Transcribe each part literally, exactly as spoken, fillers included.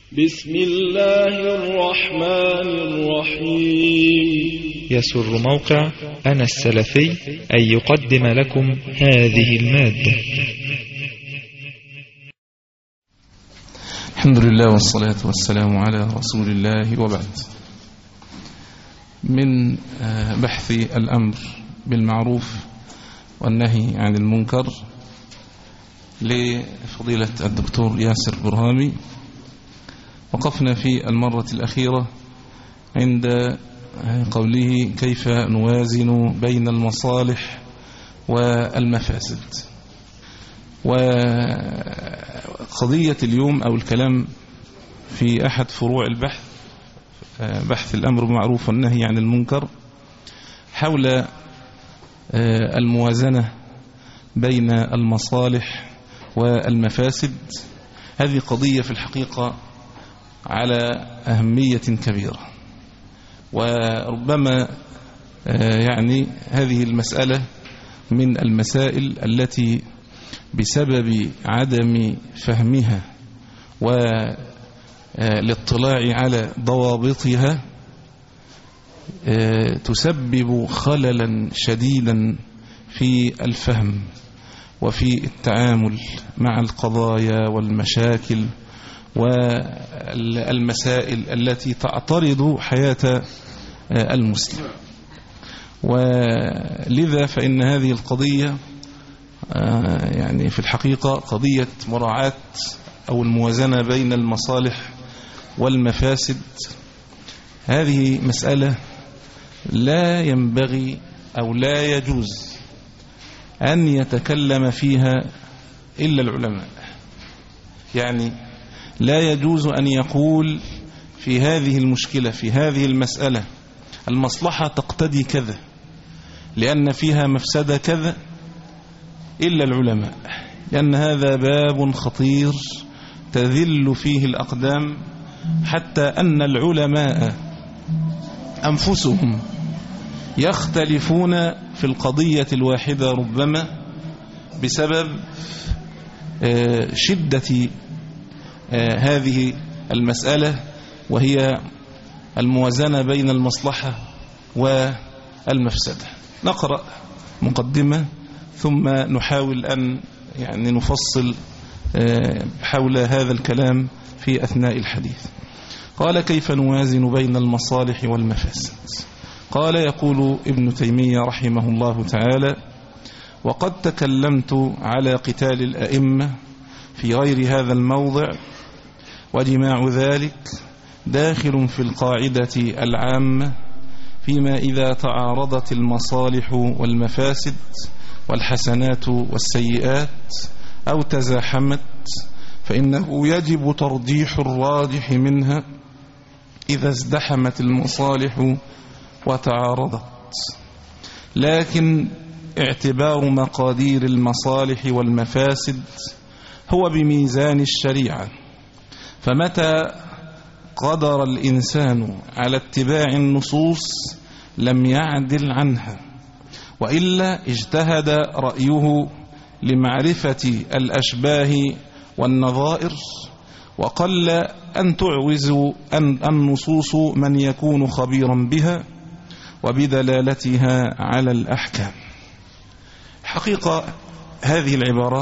بسم الله الرحمن الرحيم. يسر موقع أنا السلفي أن يقدم لكم هذه المادة. الحمد لله والصلاة والسلام على رسول الله، وبعد. من بحث الأمر بالمعروف والنهي عن المنكر لفضيلة الدكتور ياسر برهامي، وقفنا في المرة الأخيرة عند قوله كيف نوازن بين المصالح والمفاسد. وقضية اليوم أو الكلام في أحد فروع البحث، بحث الأمر بالمعروف والنهي عن المنكر، حول الموازنة بين المصالح والمفاسد. هذه قضية في الحقيقة على أهمية كبيرة، وربما يعني هذه المسألة من المسائل التي بسبب عدم فهمها والاطلاع على ضوابطها تسبب خللا شديدا في الفهم وفي التعامل مع القضايا والمشاكل والمسائل التي تعترض حياة المسلم. ولذا فإن هذه القضية يعني في الحقيقة قضية مراعاة أو الموازنة بين المصالح والمفاسد. هذه مسألة لا ينبغي أو لا يجوز أن يتكلم فيها إلا العلماء. يعني لا يجوز أن يقول في هذه المشكلة، في هذه المسألة، المصلحة تقتضي كذا لأن فيها مفسدة كذا إلا العلماء، لأن هذا باب خطير تذل فيه الأقدام، حتى أن العلماء أنفسهم يختلفون في القضية الواحدة ربما بسبب شدة هذه المسألة، وهي الموازنة بين المصلحة والمفسدة. نقرأ مقدمة ثم نحاول أن يعني نفصل حول هذا الكلام في أثناء الحديث. قال كيف نوازن بين المصالح والمفاسد؟ قال يقول ابن تيمية رحمه الله تعالى: وقد تكلمت على قتال الأئمة في غير هذا الموضع، وجماع ذلك داخل في القاعدة العامة فيما إذا تعارضت المصالح والمفاسد والحسنات والسيئات أو تزاحمت، فإنه يجب ترجيح الراجح منها إذا ازدحمت المصالح وتعارضت، لكن اعتبار مقادير المصالح والمفاسد هو بميزان الشريعة. فمتى قدر الإنسان على اتباع النصوص لم يعدل عنها، وإلا اجتهد رأيه لمعرفة الأشباه والنظائر، وقل أن تعوز النصوص من يكون خبيرا بها وبدلالتها على الأحكام. حقيقة هذه العبارات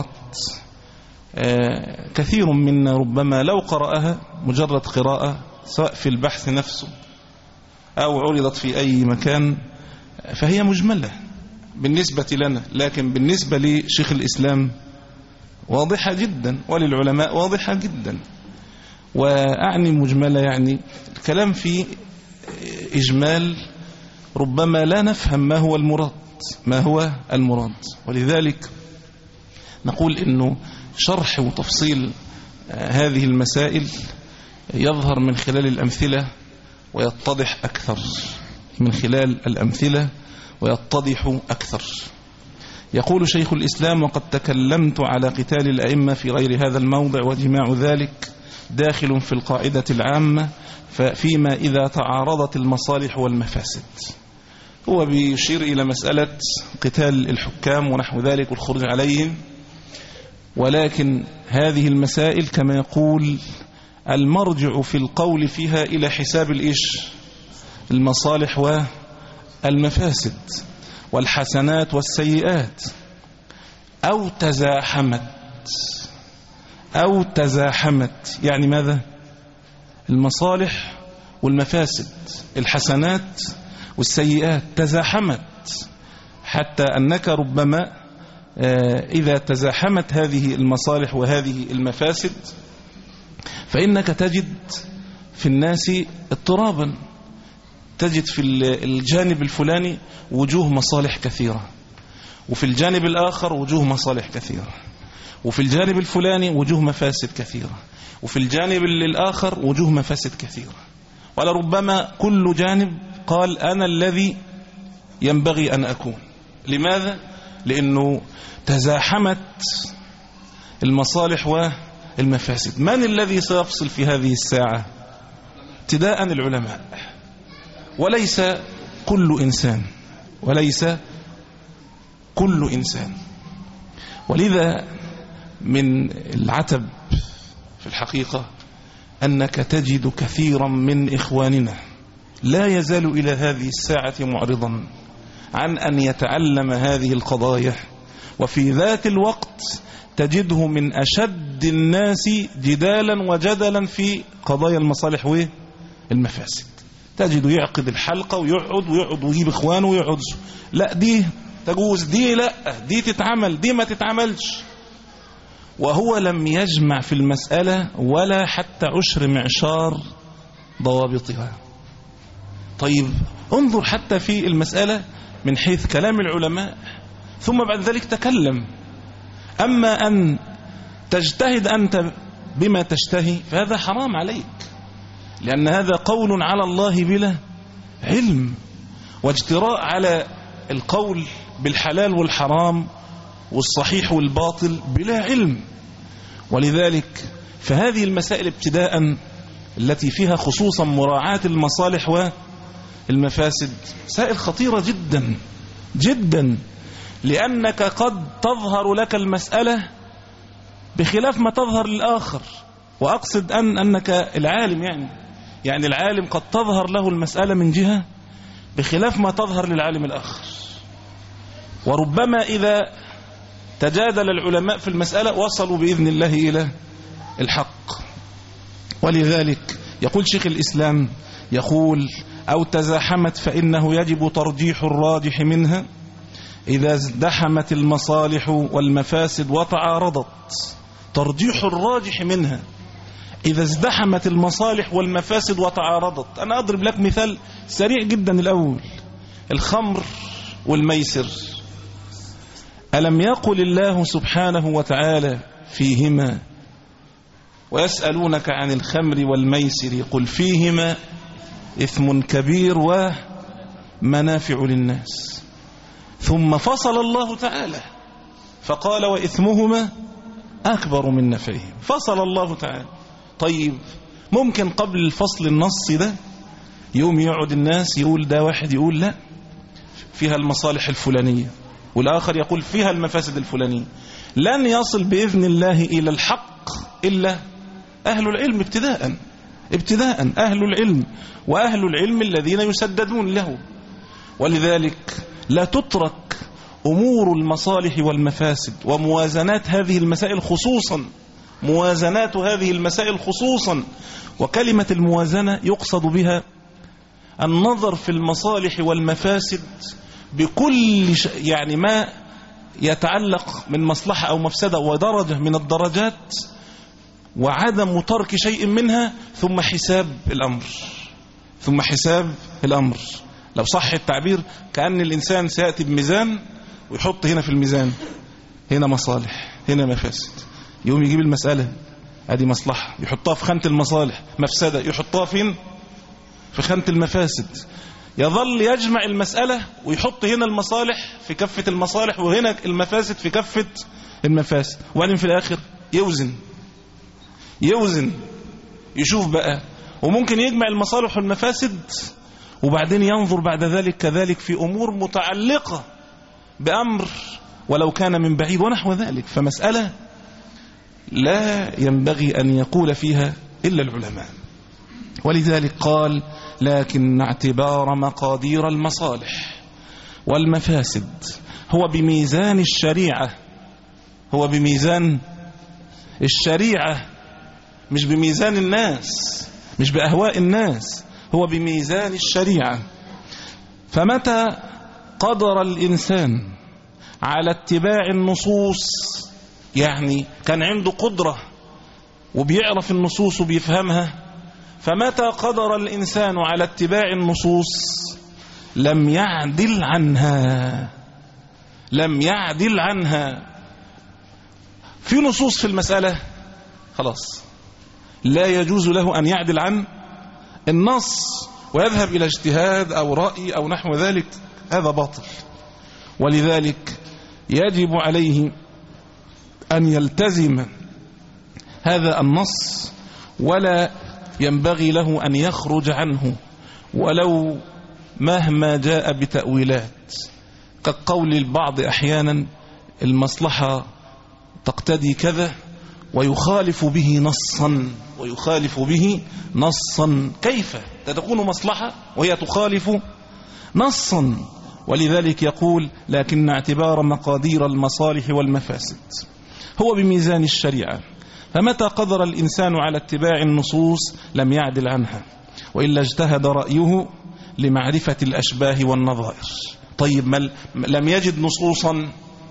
كثير منا ربما لو قرأها مجرد قراءة، سواء في البحث نفسه أو عرضت في أي مكان، فهي مجملة بالنسبة لنا، لكن بالنسبة لشيخ الإسلام واضحة جدا، وللعلماء واضحة جدا. وأعني مجملة يعني الكلام في إجمال ربما لا نفهم ما هو المراد ما هو المراد ولذلك نقول إنه شرح وتفصيل هذه المسائل يظهر من خلال الأمثلة ويتضح أكثر من خلال الأمثلة ويتضح أكثر. يقول شيخ الإسلام: وقد تكلمت على قتال الأئمة في غير هذا الموضع، وجماع ذلك داخل في القاعدة العامة فيما إذا تعارضت المصالح والمفاسد. هو بيشير إلى مسألة قتال الحكام ونحو ذلك والخروج عليهم، ولكن هذه المسائل كما يقول المرجع في القول فيها إلى حساب الإيش المصالح والمفاسد والحسنات والسيئات، أو تزاحمت أو تزاحمت يعني ماذا؟ المصالح والمفاسد، الحسنات والسيئات تزاحمت، حتى أنك ربما إذا تزاحمت هذه المصالح وهذه المفاسد فإنك تجد في الناس اضطرابا، تجد في الجانب الفلاني وجوه مصالح كثيرة، وفي الجانب الآخر وجوه مصالح كثيرة، وفي الجانب الفلاني وجوه مفاسد كثيرة، وفي الجانب الآخر وجوه مفاسد كثيرة. ولربما كل جانب قال أنا الذي ينبغي أن أكون. لماذا؟ لأنه تزاحمت المصالح والمفاسد. من الذي سيفصل في هذه الساعة؟ ابتداء العلماء، وليس كل إنسان، وليس كل إنسان. ولذا من العتب في الحقيقة أنك تجد كثيرا من إخواننا لا يزال إلى هذه الساعة معرضا عن أن يتعلم هذه القضايا، وفي ذات الوقت تجده من أشد الناس جدالا وجدلا في قضايا المصالح والمفاسد. تجد يعقد الحلقة ويقعد ويقعد ويجيب إخوانه ويقعد، لا دي تجوز، دي لا دي تتعمل، دي ما تتعملش، وهو لم يجمع في المسألة ولا حتى عشر معشار ضوابطها. طيب انظر حتى في المسألة من حيث كلام العلماء، ثم بعد ذلك تكلم. أما أن تجتهد أنت بما تشتهي فهذا حرام عليك، لأن هذا قول على الله بلا علم، واجتراء على القول بالحلال والحرام والصحيح والباطل بلا علم. ولذلك فهذه المسائل ابتداء التي فيها خصوصا مراعاة المصالح والمفاسد مسائل خطيرة جدا جدا، لأنك قد تظهر لك المسألة بخلاف ما تظهر للآخر. وأقصد أن أنك العالم يعني يعني العالم قد تظهر له المسألة من جهة بخلاف ما تظهر للعالم الآخر. وربما إذا تجادل العلماء في المسألة وصلوا بإذن الله إلى الحق. ولذلك يقول شيخ الإسلام، يقول أو تزاحمت فإنه يجب ترجيح الراجح منها إذا ازدحمت المصالح والمفاسد وتعارضت. ترجيح الراجح منها إذا ازدحمت المصالح والمفاسد وتعارضت. أنا أضرب لك مثال سريع جدا. الأول الخمر والميسر، ألم يقل الله سبحانه وتعالى فيهما ويسألونك عن الخمر والميسر قل فيهما إثم كبير ومنافع للناس، ثم فصل الله تعالى فقال وإثمهما أكبر من نفعهم. فصل الله تعالى. طيب ممكن قبل الفصل النص ده يوم يقعد الناس يقول ده واحد يقول لا فيها المصالح الفلانية، والآخر يقول فيها المفاسد الفلانية. لن يصل بإذن الله إلى الحق إلا أهل العلم ابتداء ابتداء أهل العلم، وأهل العلم الذين يسددون له. ولذلك لا تترك أمور المصالح والمفاسد وموازنات هذه المسائل خصوصا، موازنات هذه المسائل خصوصا. وكلمة الموازنة يقصد بها النظر في المصالح والمفاسد بكل ش... يعني ما يتعلق من مصلحة أو مفسدة ودرجة من الدرجات، وعدم ترك شيء منها، ثم حساب الأمر ثم حساب الأمر لو صح التعبير كأن الإنسان سيأتي بميزان ويحط هنا في الميزان هنا مصالح هنا مفاسد، يقوم يجيب المسألة هذه مصلحة يحطها في خانة المصالح، مفسدة يحطها فين؟ في خانة المفاسد. يظل يجمع المسألة ويحط هنا المصالح في كفة المصالح وهنا المفاسد في كفة المفاسد، وبعدين في الآخر يوزن يوزن يشوف بقى، وممكن يجمع المصالح والمفاسد وبعدين ينظر بعد ذلك كذلك في أمور متعلقة بأمر ولو كان من بعيد ونحو ذلك. فمسألة لا ينبغي أن يقول فيها إلا العلماء. ولذلك قال لكن اعتبار مقادير المصالح والمفاسد هو بميزان الشريعة، هو بميزان الشريعة مش بميزان الناس، مش بأهواء الناس، هو بميزان الشريعة. فمتى قدر الإنسان على اتباع النصوص، يعني كان عنده قدرة وبيعرف النصوص وبيفهمها، فمتى قدر الإنسان على اتباع النصوص لم يعدل عنها، لم يعدل عنها. في نصوص في المسألة خلاص لا يجوز له أن يعدل عن النص ويذهب إلى اجتهاد أو رأي أو نحو ذلك، هذا باطل. ولذلك يجب عليه أن يلتزم هذا النص ولا ينبغي له أن يخرج عنه ولو مهما جاء بتأويلات، كقول البعض أحيانا المصلحة تقتضي كذا ويخالف به نصا، ويخالف به نصا. كيف تكون مصلحة وهي تخالف نصا؟ ولذلك يقول لكن اعتبار مقادير المصالح والمفاسد هو بميزان الشريعة، فمتى قدر الإنسان على اتباع النصوص لم يعدل عنها، وإلا اجتهد رأيه لمعرفة الأشباه والنظائر. طيب ما لم يجد نصوصا،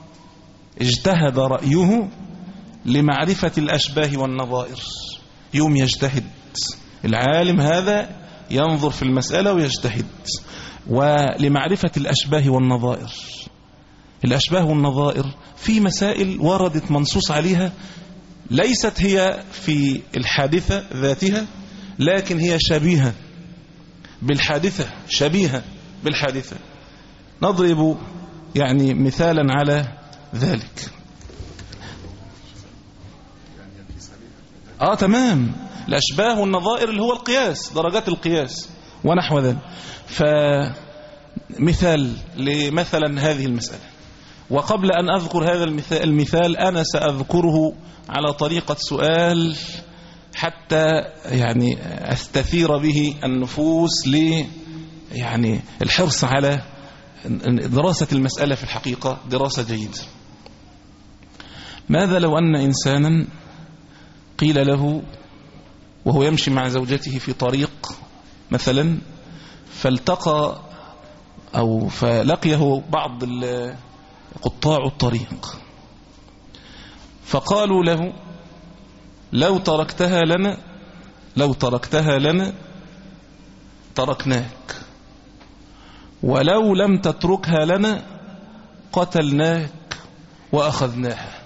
اجتهد رأيه لمعرفة الأشباه والنظائر، يوم يجتهد العالم هذا ينظر في المسألة ويجتهد، ولمعرفة الأشباه والنظائر. الأشباه والنظائر في مسائل وردت منصوص عليها ليست هي في الحادثة ذاتها، لكن هي شبيهة بالحادثة، شبيهة بالحادثة. نضرب يعني مثالا على ذلك. آه تمام، الأشباه والنظائر اللي هو القياس، درجات القياس ونحو ذلك. فمثال لمثلا هذه المسألة، وقبل أن أذكر هذا المثال, المثال أنا سأذكره على طريقة سؤال حتى يعني أستثير به النفوس ل يعني الحرص على دراسة المسألة في الحقيقة دراسة جيدة. ماذا لو أن إنسانا قيل له وهو يمشي مع زوجته في طريق مثلا، فالتقى أو فلقيه بعض قطاع الطريق فقالوا له لو تركتها لنا لو تركتها لنا تركناك، ولو لم تتركها لنا قتلناك وأخذناها.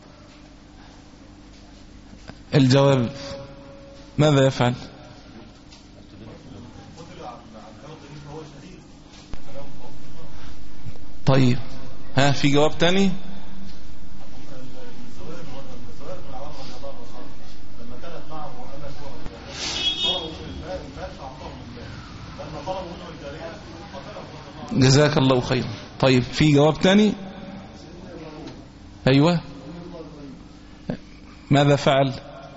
الجواب ماذا يفعل؟ طيب ها في جواب تاني؟ جزاك الله خير. طيب في جواب تاني؟ أيوة ماذا فعل؟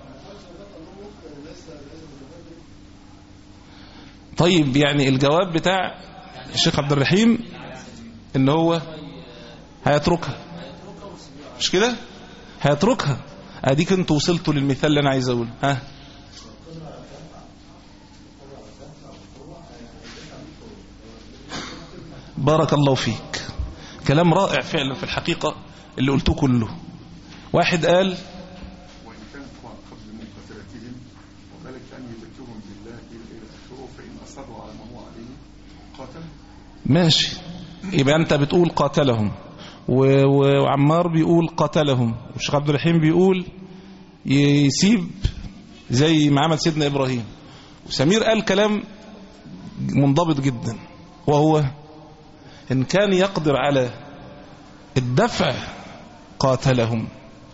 طيب يعني الجواب بتاع الشيخ عبد الرحيم ان هو هيتركها، مش كده؟ هيتركها. اديك انت وصلتوا للمثال اللي انا عايز اقوله. ها بارك الله فيك، كلام رائع فعلا في الحقيقة اللي قلته كله. واحد قال وإن كانت قبل مقاتلتهم وذلك أن يذكرهم بالله إلى آخره، فإن أصروا على ما هو عليه قاتل. ماشي، يبقى أنت بتقول قاتلهم وعمار بيقول قاتلهم والشيخ عبد الرحيم بيقول يسيب زي ما عمل سيدنا إبراهيم، وسمير قال كلام منضبط جدا، وهو إن كان يقدر على الدفع قاتلهم،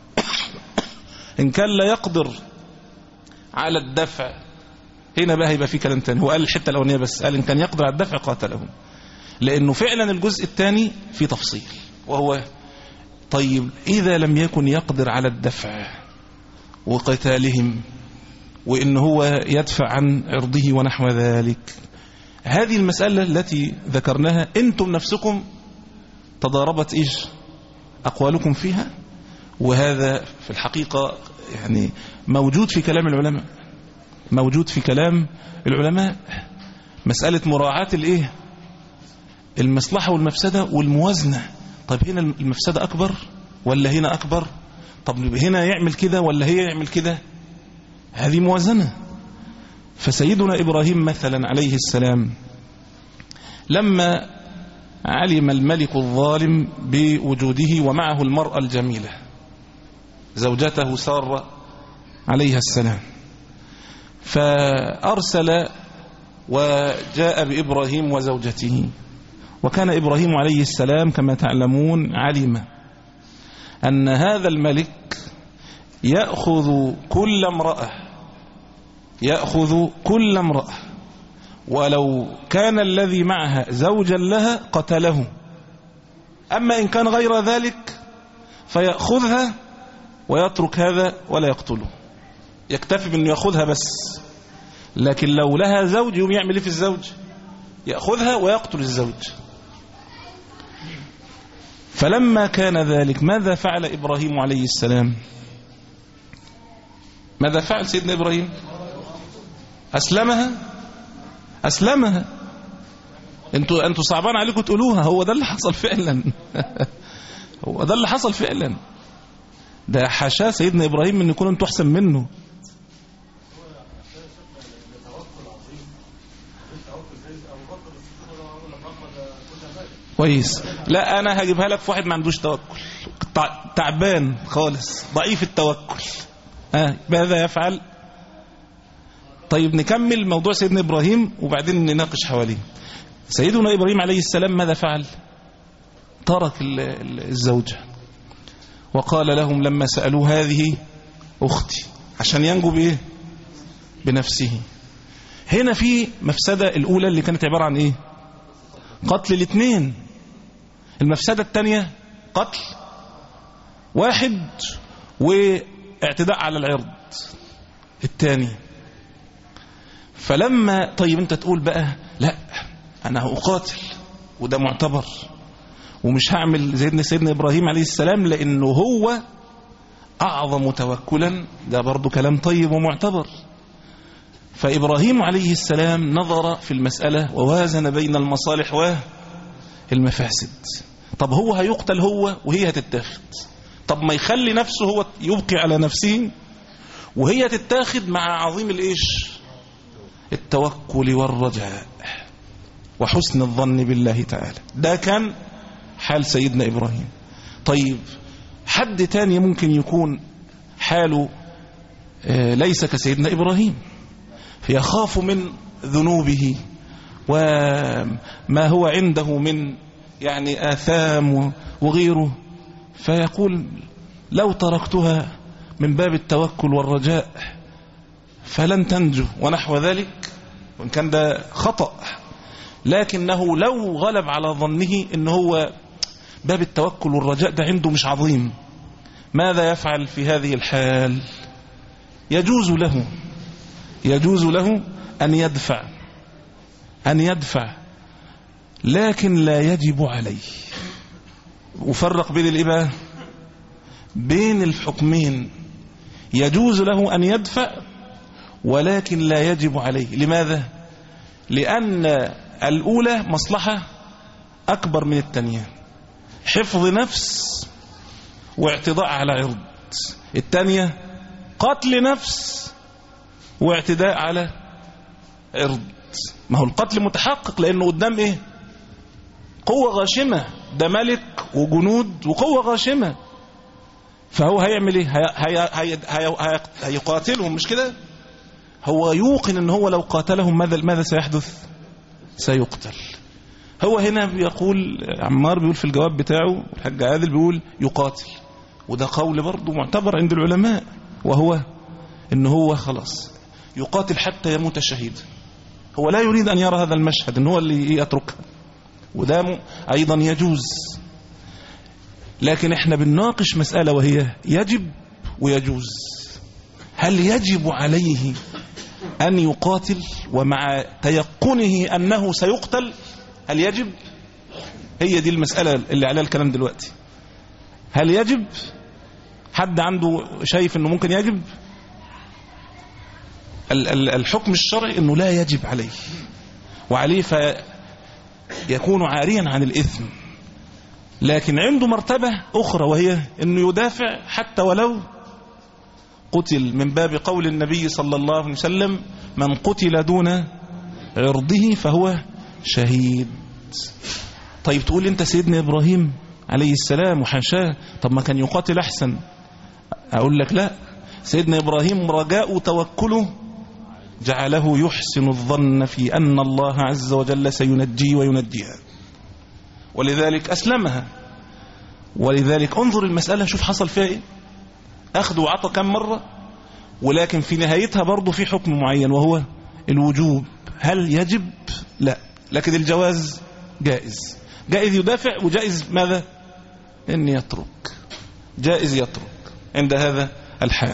إن كان لا يقدر على الدفع هنا بقى يبقى في كلام تاني. هو قال الحتة الأولانية بس، قال إن كان يقدر على الدفع قاتلهم، لأنه فعلا الجزء الثاني في تفصيل، وهو طيب إذا لم يكن يقدر على الدفع وقتالهم وإن هو يدفع عن عرضه ونحو ذلك. هذه المسألة التي ذكرناها أنتم نفسكم تضاربت إيش أقوالكم فيها، وهذا في الحقيقة يعني موجود في كلام العلماء، موجود في كلام العلماء. مسألة مراعاة الإيه المصلحة والمفسدة والموازنة. طيب هنا المفسدة أكبر ولا هنا أكبر؟ طب هنا يعمل كده ولا هي يعمل كده؟ هذه موازنة. فسيدنا إبراهيم مثلا عليه السلام لما علم الملك الظالم بوجوده ومعه المرأة الجميلة زوجته سارة عليها السلام، فأرسل وجاء بإبراهيم وزوجته. وكان إبراهيم عليه السلام كما تعلمون علم أن هذا الملك يأخذ كل امرأة يأخذ كل امرأة ولو كان الذي معها زوجا لها قتله، أما إن كان غير ذلك فيأخذها ويترك هذا ولا يقتله، يكتفي بأنه يأخذها بس. لكن لو لها زوج يوم يعمل إيه في الزوج؟ يأخذها ويقتل الزوج. فلما كان ذلك ماذا فعل إبراهيم عليه السلام؟ ماذا فعل سيدنا إبراهيم؟ أسلمها أسلمها. انتوا انتوا صعبان عليكم تقولوها، هو ده اللي حصل فعلا. هو ده اللي حصل فعلا. ده حاشا سيدنا إبراهيم ان يكون انتوا احسن منه. كويس. لا انا هجيبها لك في واحد ما عندوش توكل، تعبان خالص، ضعيف التوكل. ها ماذا يفعل؟ طيب نكمل موضوع سيدنا إبراهيم وبعدين نناقش حواليه. سيدنا إبراهيم عليه السلام ماذا فعل؟ ترك الزوجة وقال لهم لما سألوا هذه أختي، عشان ينجو بإيه؟ بنفسه. هنا في مفسدة الأولى اللي كانت عبارة عن إيه؟ قتل الاثنين. المفسدة الثانية قتل واحد واعتداء على العرض الثاني. فلما طيب انت تقول بقى لا انا هقاتل وده معتبر ومش هعمل زي سيدنا إبراهيم عليه السلام لانه هو اعظم توكلا، ده برضو كلام طيب ومعتبر. فإبراهيم عليه السلام نظر في المسألة ووازن بين المصالح والمفاسد. طب هو هيقتل هو وهي هتتاخد، طب ما يخلي نفسه هو يبقي على نفسه وهي تتاخد مع عظيم الايش التوكل والرجاء وحسن الظن بالله تعالى. ده كان حال سيدنا إبراهيم. طيب حد تاني ممكن يكون حاله ليس كسيدنا إبراهيم، يخاف من ذنوبه وما هو عنده من يعني آثام وغيره، فيقول لو تركتها من باب التوكل والرجاء فلن تنجو ونحو ذلك، وإن كان ده خطأ. لكنه لو غلب على ظنه إن هو باب التوكل والرجاء ده عنده مش عظيم، ماذا يفعل في هذه الحال؟ يجوز له يجوز له أن يدفع أن يدفع لكن لا يجب عليه. وفرق بين الإباء بين الحكمين. يجوز له أن يدفع ولكن لا يجب عليه. لماذا؟ لأن الأولى مصلحة أكبر من الثانية، حفظ نفس واعتداء على عرض. الثانية قتل نفس واعتداء على عرض. ما هو القتل متحقق لأنه قدام إيه؟ قوة غاشمة، ده ملك وجنود وقوة غاشمة، فهو هيعمل إيه؟ هي هي هي هي هيقاتلهم مش كده؟ هو يوقن ان هو لو قاتلهم ماذا ماذا سيحدث؟ سيقتل. هو هنا بيقول عمار بيقول في الجواب بتاعه، الحاج عادل بيقول يقاتل، وده قول برضه معتبر عند العلماء، وهو ان هو خلاص يقاتل حتى يموت شهيدا. هو لا يريد ان يرى هذا المشهد ان هو اللي يتركها، وده ايضا يجوز. لكن احنا بنناقش مسألة وهي يجب ويجوز. هل يجب عليه أن يقاتل ومع تيقنه أنه سيقتل، هل يجب؟ هي دي المسألة اللي عليها الكلام دلوقتي. هل يجب؟ حد عنده شايف أنه ممكن يجب؟ الحكم الشرعي أنه لا يجب عليه، وعليه فيكون عاريا عن الإثم، لكن عنده مرتبة أخرى وهي أنه يدافع حتى ولو قتل، من باب قول النبي صلى الله عليه وسلم: من قتل دون عرضه فهو شهيد. طيب تقول انت سيدنا إبراهيم عليه السلام وحاشاه، طب ما كان يقاتل أحسن. أقول لك لا، سيدنا إبراهيم رجاء توكله جعله يحسن الظن في أن الله عز وجل سينجي وينجيها، ولذلك أسلمها. ولذلك انظر المسألة، شوف حصل فيها إيه، أخذ وعطى كم مرة، ولكن في نهايتها برضو في حكم معين وهو الوجوب. هل يجب؟ لا، لكن الجواز جائز. جائز يدافع، وجائز ماذا؟ إن يترك، جائز يترك عند هذا الحال.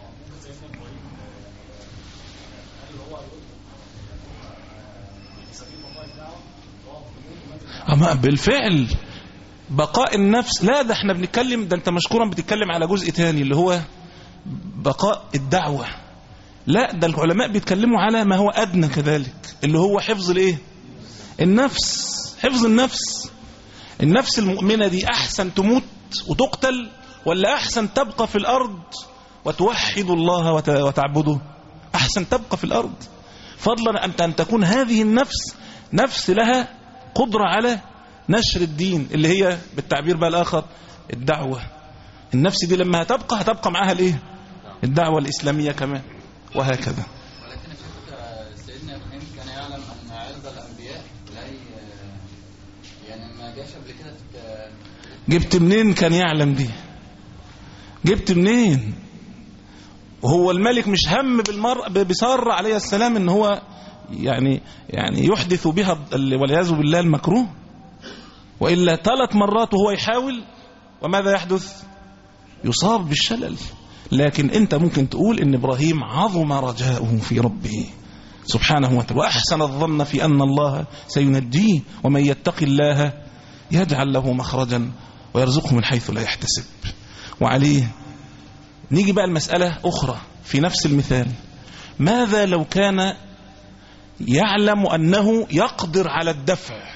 أما بالفعل بقاء النفس، لا ده احنا بنتكلم، ده انت مشكورا بتتكلم على جزء تاني اللي هو بقاء الدعوة. لا، ده العلماء بيتكلموا على ما هو أدنى كذلك، اللي هو حفظ الايه؟ النفس. حفظ النفس. النفس المؤمنة دي أحسن تموت وتقتل، ولا أحسن تبقى في الأرض وتوحد الله وتعبده؟ أحسن تبقى في الأرض، فضلا أن تكون هذه النفس نفس لها قدرة على نشر الدين، اللي هي بالتعبير بقى الآخر الدعوة. النفس دي لما هتبقى هتبقى معاها الايه؟ الدعوة الإسلامية كمان، وهكذا. ولكن سيدنا إبراهيم كان يعلم أن عرض الأنبياء لا يعني ما جاش قبل كده. جبت منين كان يعلم دي؟ جبت منين؟ وهو الملك مش هم بالمرء بسارة عليه السلام ان هو يعني يعني يحدث بها والعياذ بالله المكروه، وإلا ثلاث مرات وهو يحاول، وماذا يحدث؟ يصاب بالشلل. لكن انت ممكن تقول ان إبراهيم عظم رجاؤه في ربه سبحانه وتعالى، وأحسن الظن في أن الله سينجيه، ومن يتق الله يجعل له مخرجا ويرزقه من حيث لا يحتسب. وعليه نيجي بقى المسألة أخرى في نفس المثال. ماذا لو كان يعلم أنه يقدر على الدفع،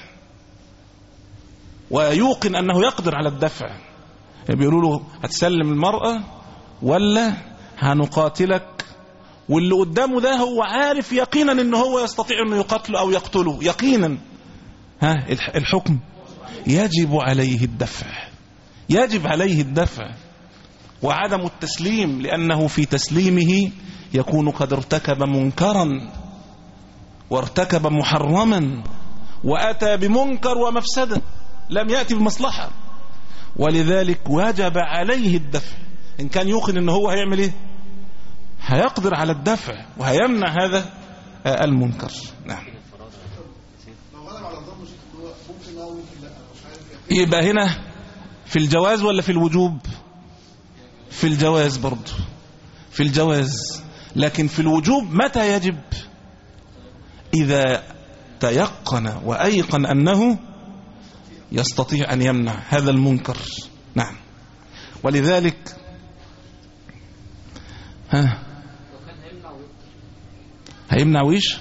ويوقن أنه يقدر على الدفع، بيقولوا له هتسلم المرأة ولا هنقاتلك، واللي قدامه ده هو عارف يقينا أنه هو يستطيع أنه يقتله أو يقتله يقينا، ها الحكم يجب عليه الدفع، يجب عليه الدفع وعدم التسليم، لأنه في تسليمه يكون قد ارتكب منكرا وارتكب محرما وأتى بمنكر ومفسدة، لم يأتي بمصلحة. ولذلك وجب عليه الدفع. إن كان يوقن أنه هو هيعمل إيه؟ هيقدر على الدفع وهيمنع هذا المنكر. نعم. يبقى هنا في الجواز ولا في الوجوب؟ في الجواز برضو، في الجواز. لكن في الوجوب متى يجب؟ إذا تيقن وأيقن أنه يستطيع أن يمنع هذا المنكر. نعم. ولذلك ها هيمنع ويش؟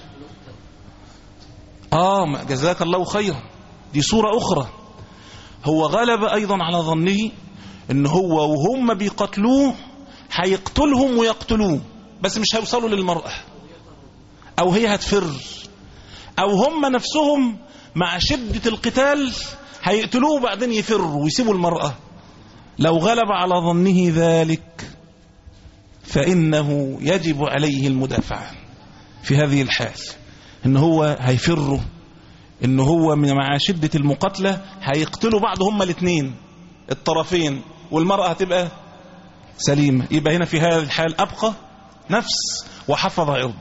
آه جزاك الله خيرا، دي صورة أخرى. هو غلب أيضا على ظنه إن هو وهم بيقتلوه هيقتلهم ويقتلوه، بس مش هيوصلوا للمرأة، أو هي هتفر، أو هم نفسهم مع شدة القتال هيقتلوه وبعدين يفروا ويسيبوا المرأة. لو غلب على ظنه ذلك فإنه يجب عليه المدافعة في هذه الحال، إن هو هيفروا، إن هو مع شدة المقاتلة هيقتلوا بعض هم الاثنين الطرفين، والمرأة هتبقى سليمة. يبقى هنا في هذه الحال أبقى نفس وحفظ عرض،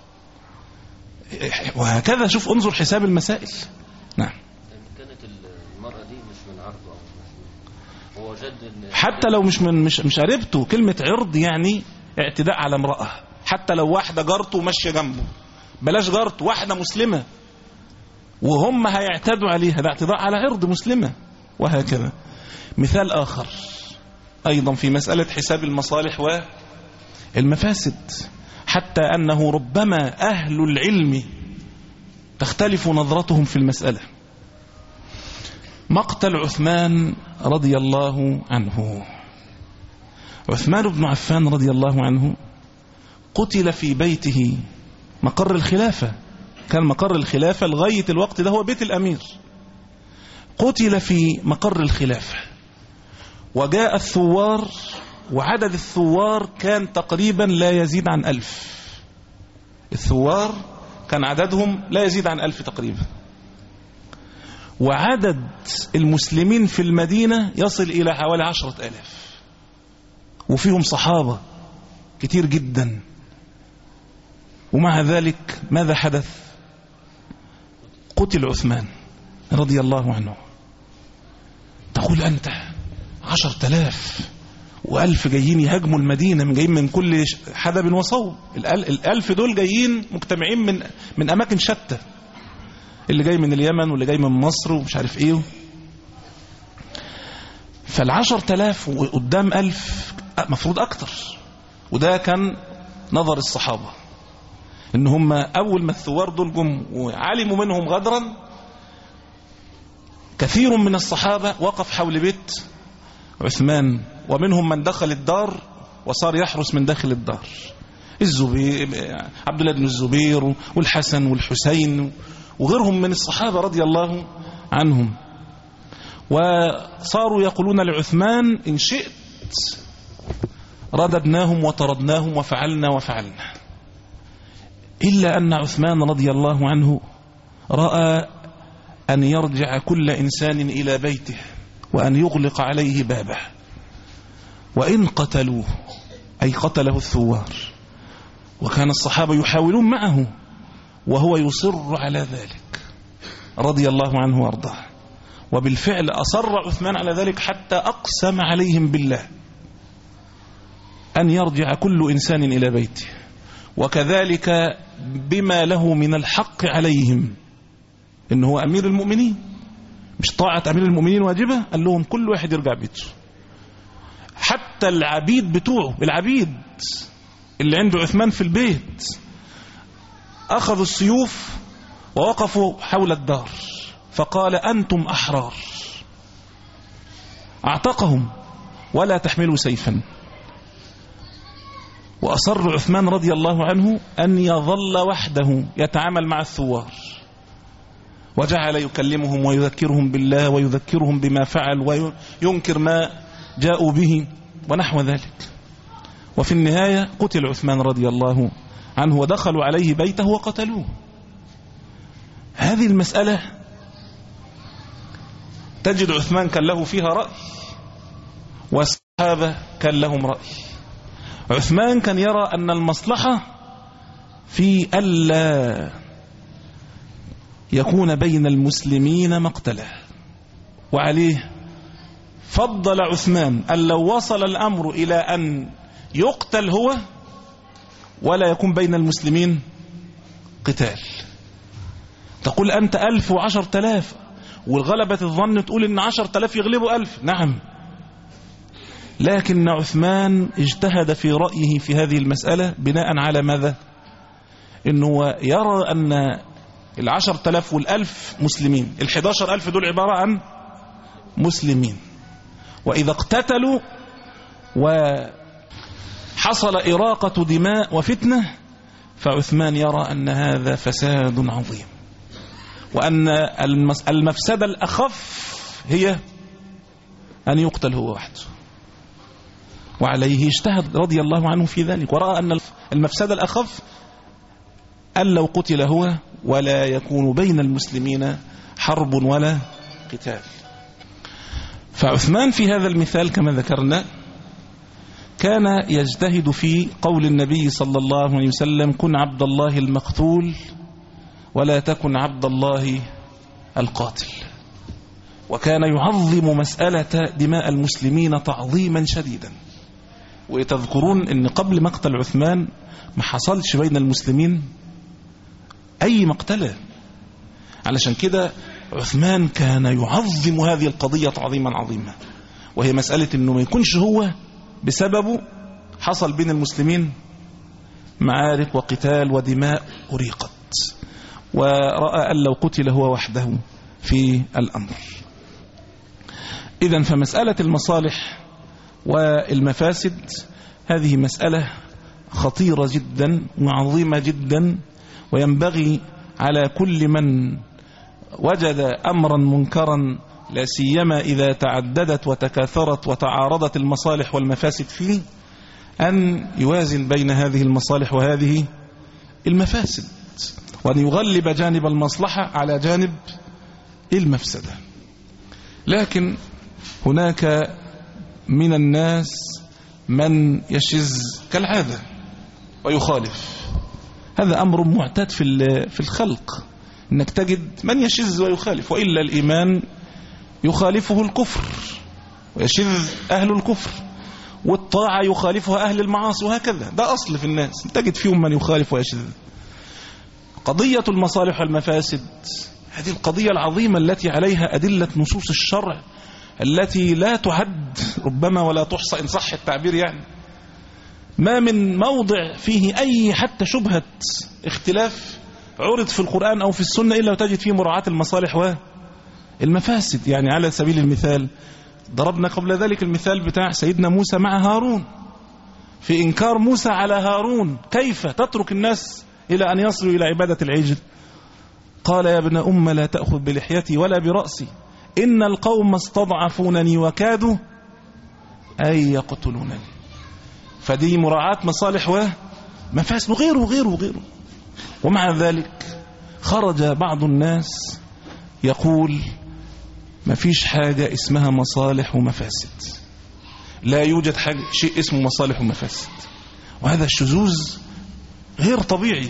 وهكذا. شوف انظر حساب المسائل. نعم. كانت المرأة دي مش من عرضه، أو هو جد حتى لو مش من مش مش قريبته. كلمة عرض يعني اعتداء على امرأة، حتى لو واحدة جارته وماشية جنبه، بلاش جارته، واحدة مسلمة وهم هيعتدوا عليها، ده اعتداء على عرض مسلمة، وهكذا. مثال آخر أيضا في مسألة حساب المصالح والمفاسد، حتى أنه ربما أهل العلم تختلف نظرتهم في المسألة. مقتل عثمان رضي الله عنه. عثمان بن عفان رضي الله عنه قتل في بيته مقر الخلافة، كان مقر الخلافة لغاية الوقت ده هو بيت الأمير، قتل في مقر الخلافة، وجاء الثوار، وعدد الثوار كان تقريبا لا يزيد عن ألف. الثوار كان عددهم لا يزيد عن ألف تقريبا، وعدد المسلمين في المدينة يصل إلى حوالي عشرة آلاف، وفيهم صحابة كتير جدا. ومع ذلك ماذا حدث؟ قتل عثمان رضي الله عنه. تقول أنت عشرة آلاف وألف جايين يهاجموا المدينة، من جايين من كل حدب وصوب، الألف دول جايين مجتمعين من من أماكن شتى، اللي جاي من اليمن واللي جاي من مصر ومش عارف ايه. فالعشرة آلاف قدام ألف مفروض أكتر، وده كان نظر الصحابة، إن هم أول ما الثوار دول جم وعلموا منهم غدرا، كثير من الصحابة وقف حول بيت عثمان، ومنهم من دخل الدار وصار يحرس من داخل الدار، الزبير، عبد الله بن الزبير والحسن والحسين وغيرهم من الصحابة رضي الله عنهم. وصاروا يقولون لعثمان إن شئت رددناهم وطردناهم وفعلنا وفعلنا، إلا أن عثمان رضي الله عنه رأى أن يرجع كل إنسان إلى بيته وأن يغلق عليه بابه، وإن قتلوه أي قتله الثوار، وكان الصحابة يحاولون معه وهو يصر على ذلك رضي الله عنه وارضاه. وبالفعل أصر عثمان على ذلك حتى أقسم عليهم بالله أن يرجع كل إنسان إلى بيته، وكذلك بما له من الحق عليهم، إنه هو أمير المؤمنين، مش طاعة أمير المؤمنين واجبة، قال لهم كل واحد يرجع بيته، حتى العبيد بتوعه، العبيد اللي عنده عثمان في البيت أخذوا السيوف ووقفوا حول الدار، فقال أنتم أحرار، أعتقهم ولا تحملوا سيفا. وأصر عثمان رضي الله عنه أن يظل وحده يتعامل مع الثوار، وجعل يكلمهم ويذكرهم بالله ويذكرهم بما فعل وينكر ما جاءوا به ونحو ذلك. وفي النهاية قتل عثمان رضي الله عنه، ودخلوا عليه بيته وقتلوه. هذه المسألة تجد عثمان كان له فيها رأي، والصحابة كان لهم رأي. عثمان كان يرى أن المصلحة في ألا يكون بين المسلمين مقتله، وعليه فضل عثمان أن لو وصل الأمر إلى أن يقتل هو ولا يكون بين المسلمين قتال. تقول أنت ألف وعشر تلاف، والغلبة الظن تقول إن عشر تلاف يغلبوا ألف، نعم، لكن عثمان اجتهد في رأيه في هذه المسألة بناء على ماذا؟ إنه يرى أن العشر تلاف والألف مسلمين، الحداشر ألف دول عبارة عن مسلمين، وإذا اقتتلوا وحصل إراقة دماء وفتنة، فعثمان يرى أن هذا فساد عظيم، وأن المفسدة الأخف هي أن يقتل هو وحده، وعليه اجتهد رضي الله عنه في ذلك، ورأى أن المفسدة الأخف أن لو قتل هو ولا يكون بين المسلمين حرب ولا قتال. فعثمان في هذا المثال كما ذكرنا كان يجتهد في قول النبي صلى الله عليه وسلم: كن عبد الله المقتول ولا تكن عبد الله القاتل. وكان يعظم مسألة دماء المسلمين تعظيما شديدا، وتذكرون ان قبل مقتل عثمان ما حصلش بين المسلمين اي مقتله. علشان كده عثمان كان يعظم هذه القضية تعظيما عظيما، وهي مسألة انه ما يكونش هو بسببه حصل بين المسلمين معارك وقتال ودماء أريقت، ورأى أن لو قتل هو وحده في الأمر. إذن فمسألة المصالح والمفاسد هذه مسألة خطيرة جدا وعظيمة جدا، وينبغي على كل من وجد أمرا منكرا لا سيما إذا تعددت وتكاثرت وتعارضت المصالح والمفاسد فيه أن يوازن بين هذه المصالح وهذه المفاسد، وأن يغلب جانب المصلحة على جانب المفسدة. لكن هناك من الناس من يشذ كالعادة ويخالف. هذا أمر معتاد في الخلق، أنك تجد من يشذ ويخالف، وإلا الإيمان يخالفه الكفر ويشذ أهل الكفر، والطاعة يخالفها أهل المعاصي، وهكذا. ده أصل في الناس، تجد فيهم من يخالف ويشذ. قضية المصالح والمفاسد هذه القضية العظيمة التي عليها أدلة نصوص الشرع التي لا تعد ربما ولا تحصى إن صح التعبير. يعني ما من موضع فيه أي حتى شبهة اختلاف عرض في القرآن أو في السنة إلا وتجد فيه مراعاة المصالح والمفاسد. يعني على سبيل المثال ضربنا قبل ذلك المثال بتاع سيدنا موسى مع هارون في إنكار موسى على هارون، كيف تترك الناس إلى أن يصلوا إلى عبادة العجل؟ قال يا ابن أم لا تأخذ بلحيتي ولا برأسي إن القوم استضعفونني وكادوا أن يقتلونني. فدي مراعاة مصالح ومفاسد وغيره وغيره وغيره. ومع ذلك خرج بعض الناس يقول ما فيش حاجة اسمها مصالح ومفاسد، لا يوجد حاجة شيء اسمه مصالح ومفاسد، وهذا الشذوذ غير طبيعي.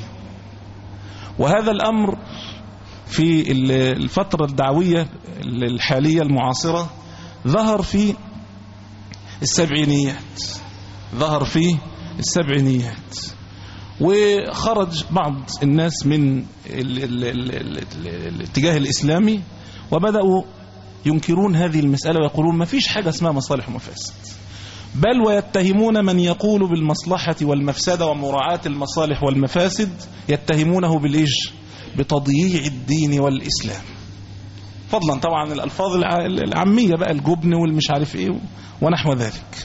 وهذا الأمر في الفترة الدعوية الحالية المعاصرة ظهر في السبعينيات ظهر في السبعينيات وخرج بعض الناس من الاتجاه الإسلامي وبدأوا ينكرون هذه المسألة ويقولون ما فيش حاجة اسمها مصالح ومفاسد، بل ويتهمون من يقول بالمصلحة والمفسدة ومراعاة المصالح والمفاسد يتهمونه بالإيش؟ بتضييع الدين والإسلام، فضلا طبعا عن الألفاظ العامية بقى الجبن والمش عارف إيه ونحو ذلك.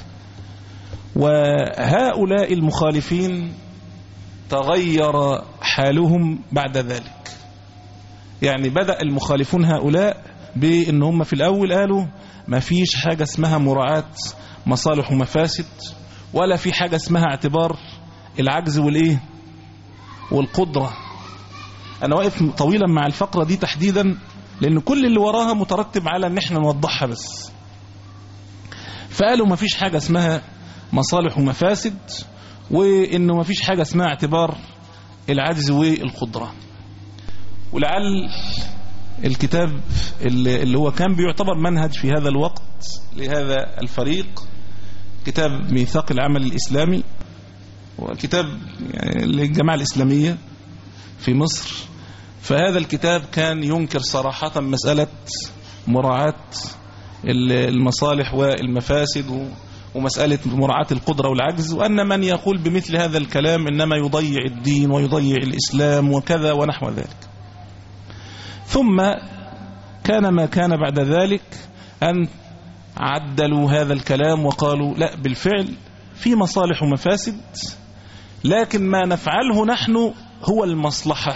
وهؤلاء المخالفين تغير حالهم بعد ذلك. يعني بدأ المخالفون هؤلاء بأن هم في الأول قالوا ما فيش حاجة اسمها مراعاة مصالح ومفاسد، ولا في حاجة اسمها اعتبار العجز والإيه والقدرة. أنا واقف طويلا مع الفقرة دي تحديدا لأن كل اللي وراها مترتب على أن احنا نوضحها بس. فقالوا ما فيش حاجة اسمها مصالح ومفاسد، وإنه ما فيش حاجة اسمها اعتبار العجز والقدرة. ولعل الكتاب اللي هو كان بيعتبر منهج في هذا الوقت لهذا الفريق كتاب ميثاق العمل الإسلامي، وكتاب يعني للجماعة الإسلامية في مصر. فهذا الكتاب كان ينكر صراحة مسألة مراعاة المصالح والمفاسد ومسألة مراعاة القدرة والعجز، وأن من يقول بمثل هذا الكلام إنما يضيع الدين ويضيع الإسلام وكذا ونحو ذلك. ثم كان ما كان بعد ذلك أن عدلوا هذا الكلام وقالوا لا بالفعل في مصالح ومفاسد، لكن ما نفعله نحن هو المصلحة،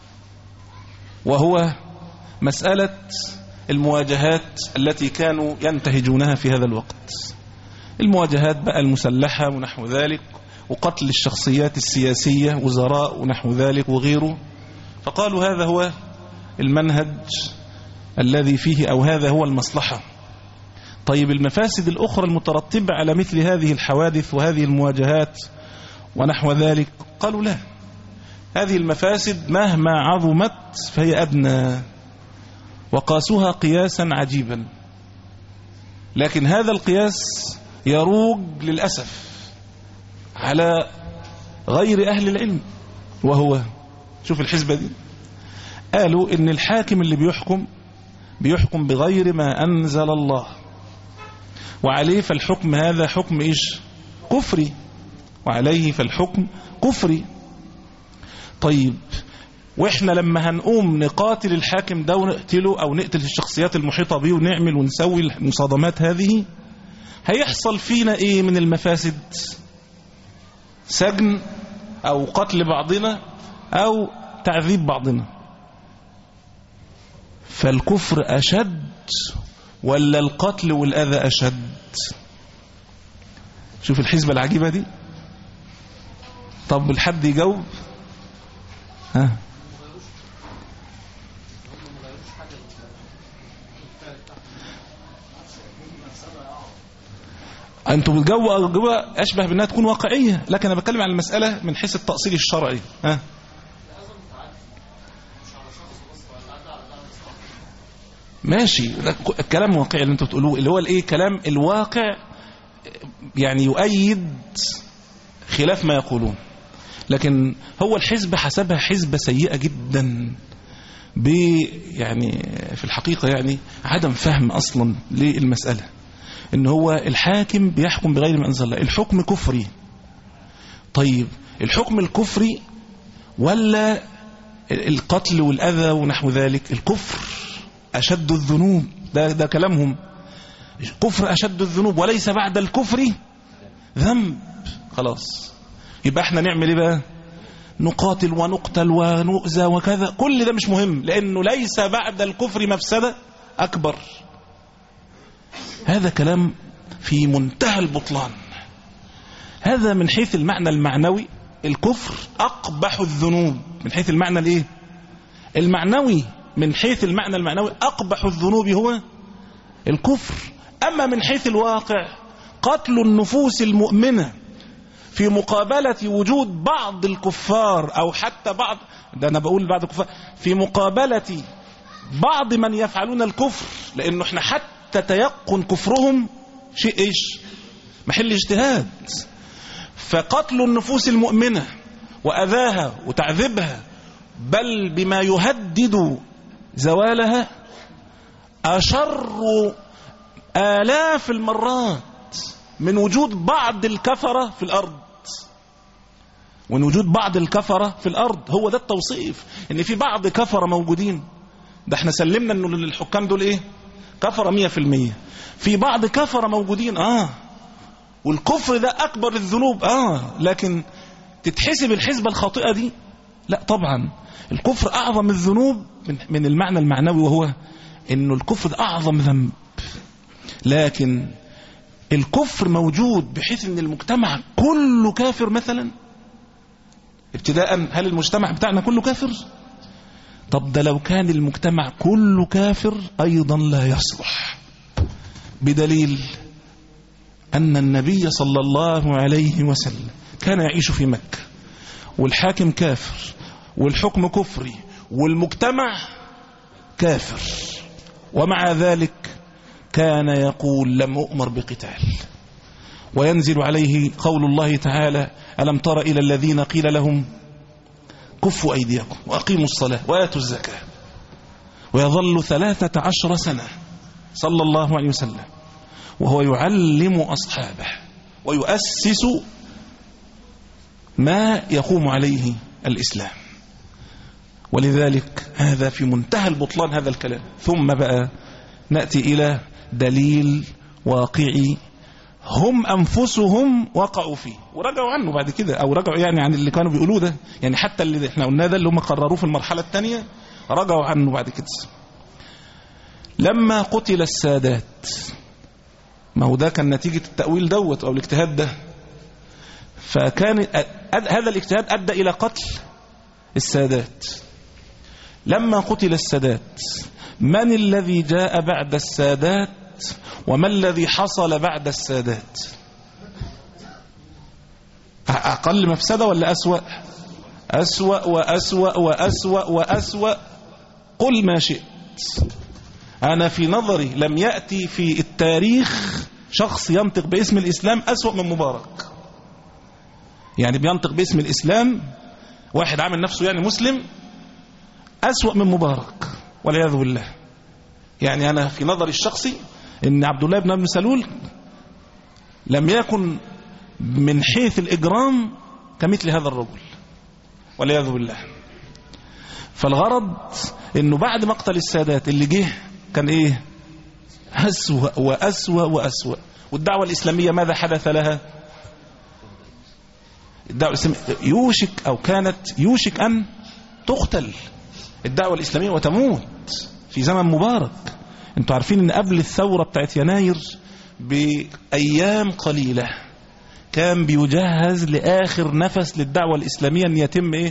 وهو مسألة المواجهات التي كانوا ينتهجونها في هذا الوقت، المواجهات بقى المسلحة ونحو ذلك، وقتل الشخصيات السياسية وزراء ونحو ذلك وغيره. فقالوا هذا هو المنهج الذي فيه أو هذا هو المصلحة. طيب المفاسد الأخرى المترتبة على مثل هذه الحوادث وهذه المواجهات ونحو ذلك، قالوا لا، هذه المفاسد مهما عظمت فهي أدنى، وقاسوها قياسا عجيبا. لكن هذا القياس يروج للأسف على غير أهل العلم. وهو شوف الحسبة دي، قالوا إن الحاكم اللي بيحكم بيحكم بغير ما أنزل الله، وعليه فالحكم هذا حكم إيش؟ كفري، وعليه فالحكم كفري. طيب وإحنا لما هنقوم نقاتل الحاكم ده ونقتله أو نقتل الشخصيات المحيطة به ونعمل ونسوي المصادمات هذه، هيحصل فينا إيه من المفاسد؟ سجن أو قتل بعضنا أو تعذيب بعضنا. فالكفر أشد ولا القتل والأذى أشد؟ شوف الحسبة العجيبة دي. طب الحد يجاوب؟ ها أنتم بتجاوبوا أجوبة أشبه بأنها تكون واقعية، لكن أنا بتكلم عن المسألة من حيث التأصيل الشرعي. ها ماشي، الكلام واقعي اللي انتوا بتقولوه، اللي هو الايه، كلام الواقع يعني يؤيد خلاف ما يقولون. لكن هو الحزب حسبها حزبة سيئة جدا، ب يعني في الحقيقة يعني عدم فهم أصلا للمسألة، إن هو الحاكم بيحكم بغير ما أنزل الله، الحكم كفري. طيب الحكم الكفري ولا القتل والأذى ونحو ذلك؟ الكفر أشد الذنوب، ده, ده كلامهم، الكفر أشد الذنوب وليس بعد الكفر ذنب. خلاص يبقى احنا نعمل ايه بقى؟ نقاتل ونقتل ونؤذى وكذا، كل ده مش مهم، لأنه ليس بعد الكفر مفسدة أكبر. هذا كلام في منتهى البطلان. هذا من حيث المعنى المعنوي الكفر أقبح الذنوب، من حيث المعنى الايه المعنوي، من حيث المعنى المعنوي أقبح الذنوب هو الكفر. أما من حيث الواقع قتل النفوس المؤمنة في مقابلة وجود بعض الكفار، أو حتى بعض، ده أنا بقول بعض الكفار، في مقابلة بعض من يفعلون الكفر، لأنه احنا حتى تيقن كفرهم شيء إيش؟ محل اجتهاد. فقتل النفوس المؤمنة وأذاها وتعذيبها بل بما يهدد زوالها أشر آلاف المرات من وجود بعض الكفرة في الأرض، ومن وجود بعض الكفرة في الأرض. هو ده التوصيف، إن في بعض كفرة موجودين، ده احنا سلمنا إنه الحكام دول إيه؟ كفرة مية في المية. في بعض كفرة موجودين آه والكفر ده أكبر الذنوب آه لكن تتحسب الحسبة الخاطئة دي؟ لا طبعا، الكفر أعظم الذنوب من المعنى المعنوي، وهو إنه الكفر أعظم ذنب. لكن الكفر موجود بحيث إن المجتمع كله كافر مثلا ابتداء. هل المجتمع بتاعنا كله كافر؟ طب ده لو كان المجتمع كله كافر أيضا لا يصلح، بدليل أن النبي صلى الله عليه وسلم كان يعيش في مكة والحاكم كافر والحكم كفري والمجتمع كافر، ومع ذلك كان يقول لم أؤمر بقتال، وينزل عليه قول الله تعالى ألم تر إلى الذين قيل لهم كفوا أيديكم وأقيموا الصلاة وآتوا الزكاة، ويظل ثلاثة عشر سنة صلى الله عليه وسلم وهو يعلم أصحابه ويؤسس ما يقوم عليه الإسلام. ولذلك هذا في منتهى البطلان هذا الكلام. ثم بقى نأتي إلى دليل واقعي هم أنفسهم وقعوا فيه ورجعوا عنه بعد كده، أو رجعوا يعني عن اللي كانوا بيقولوه ده، يعني حتى اللي احنا قلنا ده اللي هم قرروه في المرحلة الثانية رجعوا عنه بعد كده. لما قتل السادات، ما هو ده كان نتيجة التأويل دوت أو الاجتهاد ده، فكان هذا الاجتهاد أدى إلى قتل السادات. لما قتل السادات من الذي جاء بعد السادات وما الذي حصل بعد السادات؟ أقل مفسدة ولا أسوأ؟ أسوأ وأسوأ وأسوأ وأسوأ. قل ما شئت، أنا في نظري لم يأتي في التاريخ شخص ينطق باسم الإسلام أسوأ من مبارك. يعني بينطق باسم الإسلام، واحد عامل نفسه يعني مسلم، أسوأ من مبارك والعياذ بالله. يعني أنا في نظري الشخصي إن عبد الله بن أبي سلول لم يكن من حيث الإجرام كمثل هذا الرجل والعياذ بالله. فالغرض إنه بعد مقتل السادات اللي جه كان إيه؟ أسوأ وأسوأ وأسوأ. والدعوة الإسلامية ماذا حدث لها؟ الدعوة الإسلامية يوشك أو كانت يوشك أن تقتل الدعوة الإسلامية وتموت في زمن مبارك. انتوا عارفين ان قبل الثورة بتاعت يناير بأيام قليلة كان بيجهز لآخر نفس للدعوة الإسلامية ان يتم ايه؟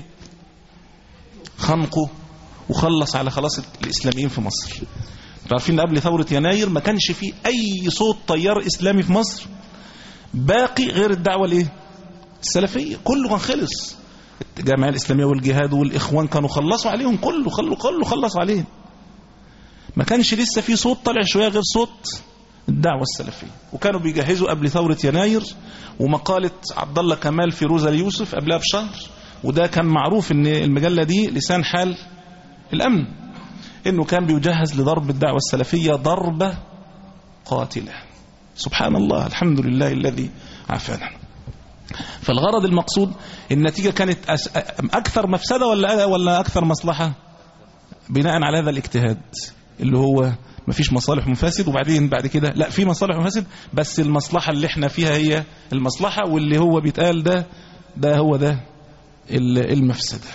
خنقه وخلص على خلاص الإسلاميين في مصر. انتوا عارفين قبل ثورة يناير ما كانش فيه أي صوت طيار إسلامي في مصر باقي غير الدعوة الايه؟ السلفية. كله كان خلص. الجماعة الإسلامية والجهاد والإخوان كانوا خلصوا عليهم، كله كله كله خلصوا عليهم. ما كانش لسه في صوت طلع شوية غير صوت الدعوة السلفية. وكانوا بيجهزوا قبل ثورة يناير، ومقالة عبد الله كمال في روزا اليوسف قبلها بشهر، وده كان معروف ان المجلة دي لسان حال الأمن، انه كان بيجهز لضرب الدعوة السلفية ضربة قاتلة. سبحان الله، الحمد لله الذي عافانا. فالغرض المقصود النتيجة كانت أكثر مفسدة ولا ولا أكثر مصلحة؟ بناء على هذا الاجتهاد اللي هو مفيش مصالح ومفاسد، وبعدين بعد كده لا في مصالح ومفاسد، بس المصلحة اللي احنا فيها هي المصلحة، واللي هو بيتقال ده ده هو ده المفسدة.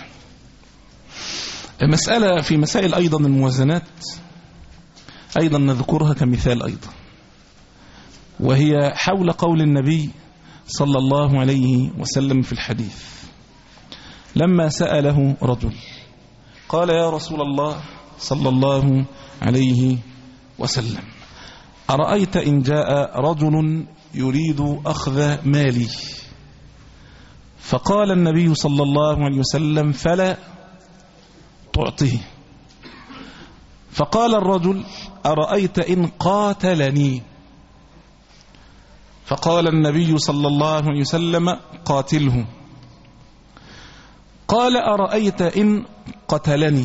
مسألة في مسائل أيضا الموازنات أيضا نذكرها كمثال أيضا، وهي حول قول النبي صلى الله عليه وسلم في الحديث لما سأله رجل قال يا رسول الله صلى الله عليه وسلم أرأيت إن جاء رجل يريد أخذ مالي؟ فقال النبي صلى الله عليه وسلم فلا تعطيه. فقال الرجل أرأيت إن قاتلني؟ فقال النبي صلى الله عليه وسلم قاتله. قال أرأيت إن قتلني؟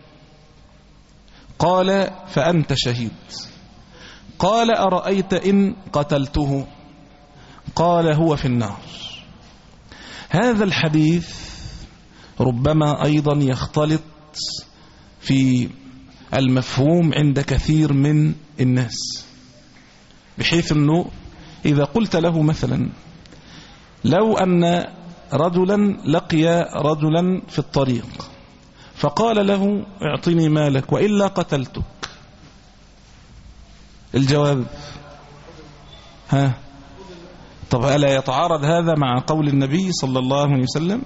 قال فأنت شهيد. قال أرأيت إن قتلته؟ قال هو في النار. هذا الحديث ربما أيضا يختلط في المفهوم عند كثير من الناس، بحيث أنه إذا قلت له مثلا لو أن رجلا لقي رجلا في الطريق فقال له اعطني مالك وإلا قتلتك، الجواب ها طب ألا يتعارض هذا مع قول النبي صلى الله عليه وسلم؟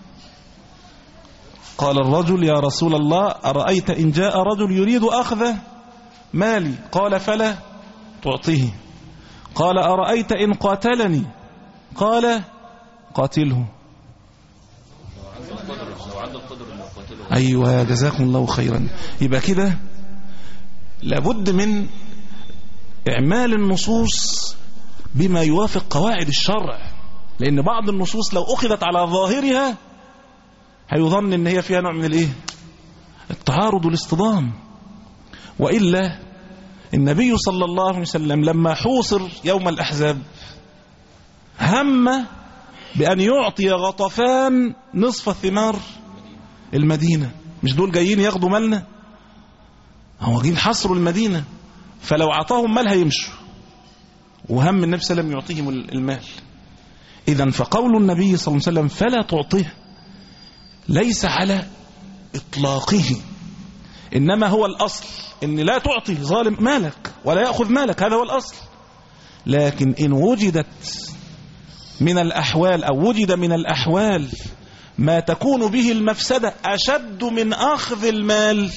قال الرجل يا رسول الله أرأيت إن جاء رجل يريد أخذ مالي؟ قال فلا تعطيه. قال أرأيت إن قاتلني؟ قال قاتله. أيوة جزاكم الله خيرا. يبقى كده لابد من إعمال النصوص بما يوافق قواعد الشرع، لأن بعض النصوص لو أخذت على ظاهرها هيظن إن هي فيها نوع من الإيه؟ التعارض والاصطدام. وإلا النبي صلى الله عليه وسلم لما حوصر يوم الأحزاب هم بأن يعطي غطفان نصف ثمار المدينة. مش دول جايين ياخدوا مالنا؟ هو جايين حصروا المدينة، فلو عطاهم مال هيمشوا، وهم النبي صلى الله عليه وسلم يعطيهم المال. إذن فقول النبي صلى الله عليه وسلم فلا تعطيه ليس على إطلاقه، إنما هو الأصل إن لا تعطي ظالم مالك ولا يأخذ مالك، هذا هو الأصل. لكن إن وجدت من الأحوال أو وجد من الأحوال ما تكون به المفسدة أشد من أخذ المال،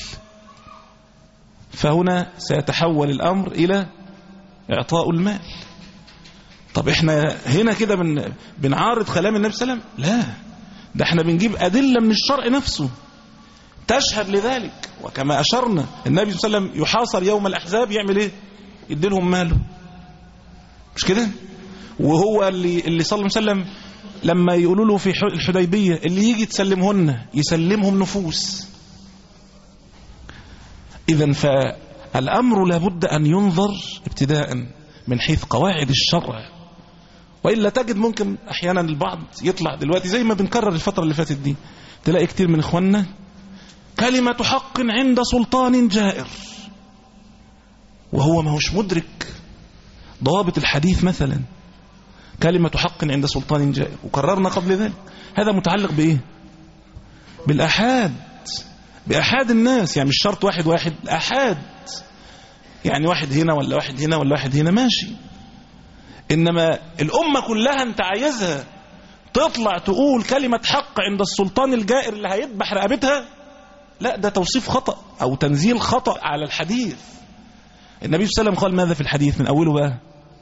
فهنا سيتحول الأمر إلى إعطاء المال. طب إحنا هنا كده بن بنعارض كلام النبي صلى الله عليه وسلم؟ لا، ده إحنا بنجيب أدلة من الشرع نفسه تشهد لذلك. وكما أشرنا النبي صلى الله عليه وسلم يحاصر يوم الأحزاب يعمل إيه؟ يديلهم ماله، مش كده؟ وهو اللي اللي صلى الله عليه وسلم لما يقولوا له في الحديبية اللي يجي تسلمهن يسلمهم نفوس. إذن فالأمر لابد أن ينظر ابتداء من حيث قواعد الشرع، وإلا تجد ممكن أحيانا البعض يطلع دلوقتي زي ما بنكرر الفترة اللي فاتت دي، تلاقي كتير من إخواننا كلمة حق عند سلطان جائر، وهو ما هوش مدرك ضوابط الحديث. مثلا كلمة حق عند سلطان جائر، وكررنا قبل ذلك هذا متعلق بإيه؟ بالأحاد، بأحاد الناس، يعني مش شرط واحد واحد، أحاد، يعني واحد هنا ولا واحد هنا ولا واحد هنا ماشي. إنما الأمة كلها أنت عايزها تطلع تقول كلمة حق عند السلطان الجائر اللي هيذبح رقبتها، لا، ده توصيف خطأ أو تنزيل خطأ على الحديث. النبي صلى الله عليه وسلم قال ماذا في الحديث من أوله بقى؟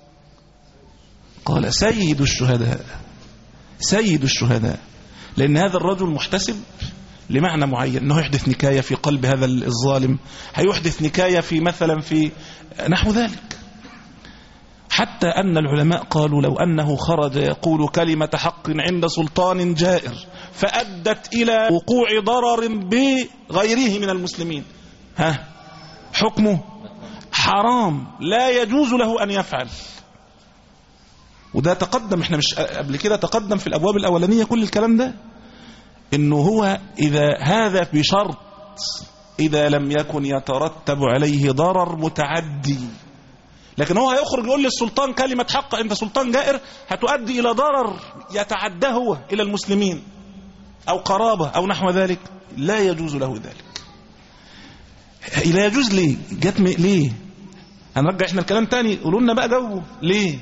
قال سيد الشهداء، سيد الشهداء، لأن هذا الرجل محتسب لمعنى معين، أنه يحدث نكاية في قلب هذا الظالم، هيحدث نكاية في مثلا في نحو ذلك. حتى أن العلماء قالوا لو أنه خرج يقول كلمة حق عند سلطان جائر فأدت إلى وقوع ضرر بغيره من المسلمين، ها حكمه حرام، لا يجوز له أن يفعل. وده تقدم، احنا مش قبل كده تقدم في الأبواب الأولانية كل الكلام ده، إنه هو إذا هذا بشرط إذا لم يكن يترتب عليه ضرر متعدي. لكن هو هيخرج يقول للسلطان كلمة حق عند سلطان جائر هتؤدي إلى ضرر يتعدى هو إلى المسلمين أو قرابة أو نحو ذلك، لا يجوز له ذلك. لا يجوز ليه؟ جت ليه؟ هنرجع احنا الكلام تاني، قولوا لنا بقى جاوبوا ليه؟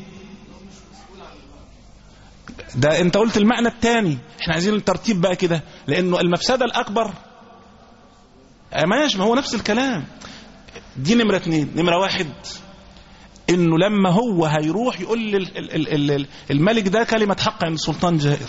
ده انت قلت المعنى التاني، احنا عايزين الترتيب بقى كده، لانه المفسدة الاكبر ماشي، ما هو نفس الكلام. دي نمرة اتنين. نمرة واحد، انه لما هو هيروح يقول الملك ده كلمة حق عند السلطان جائر،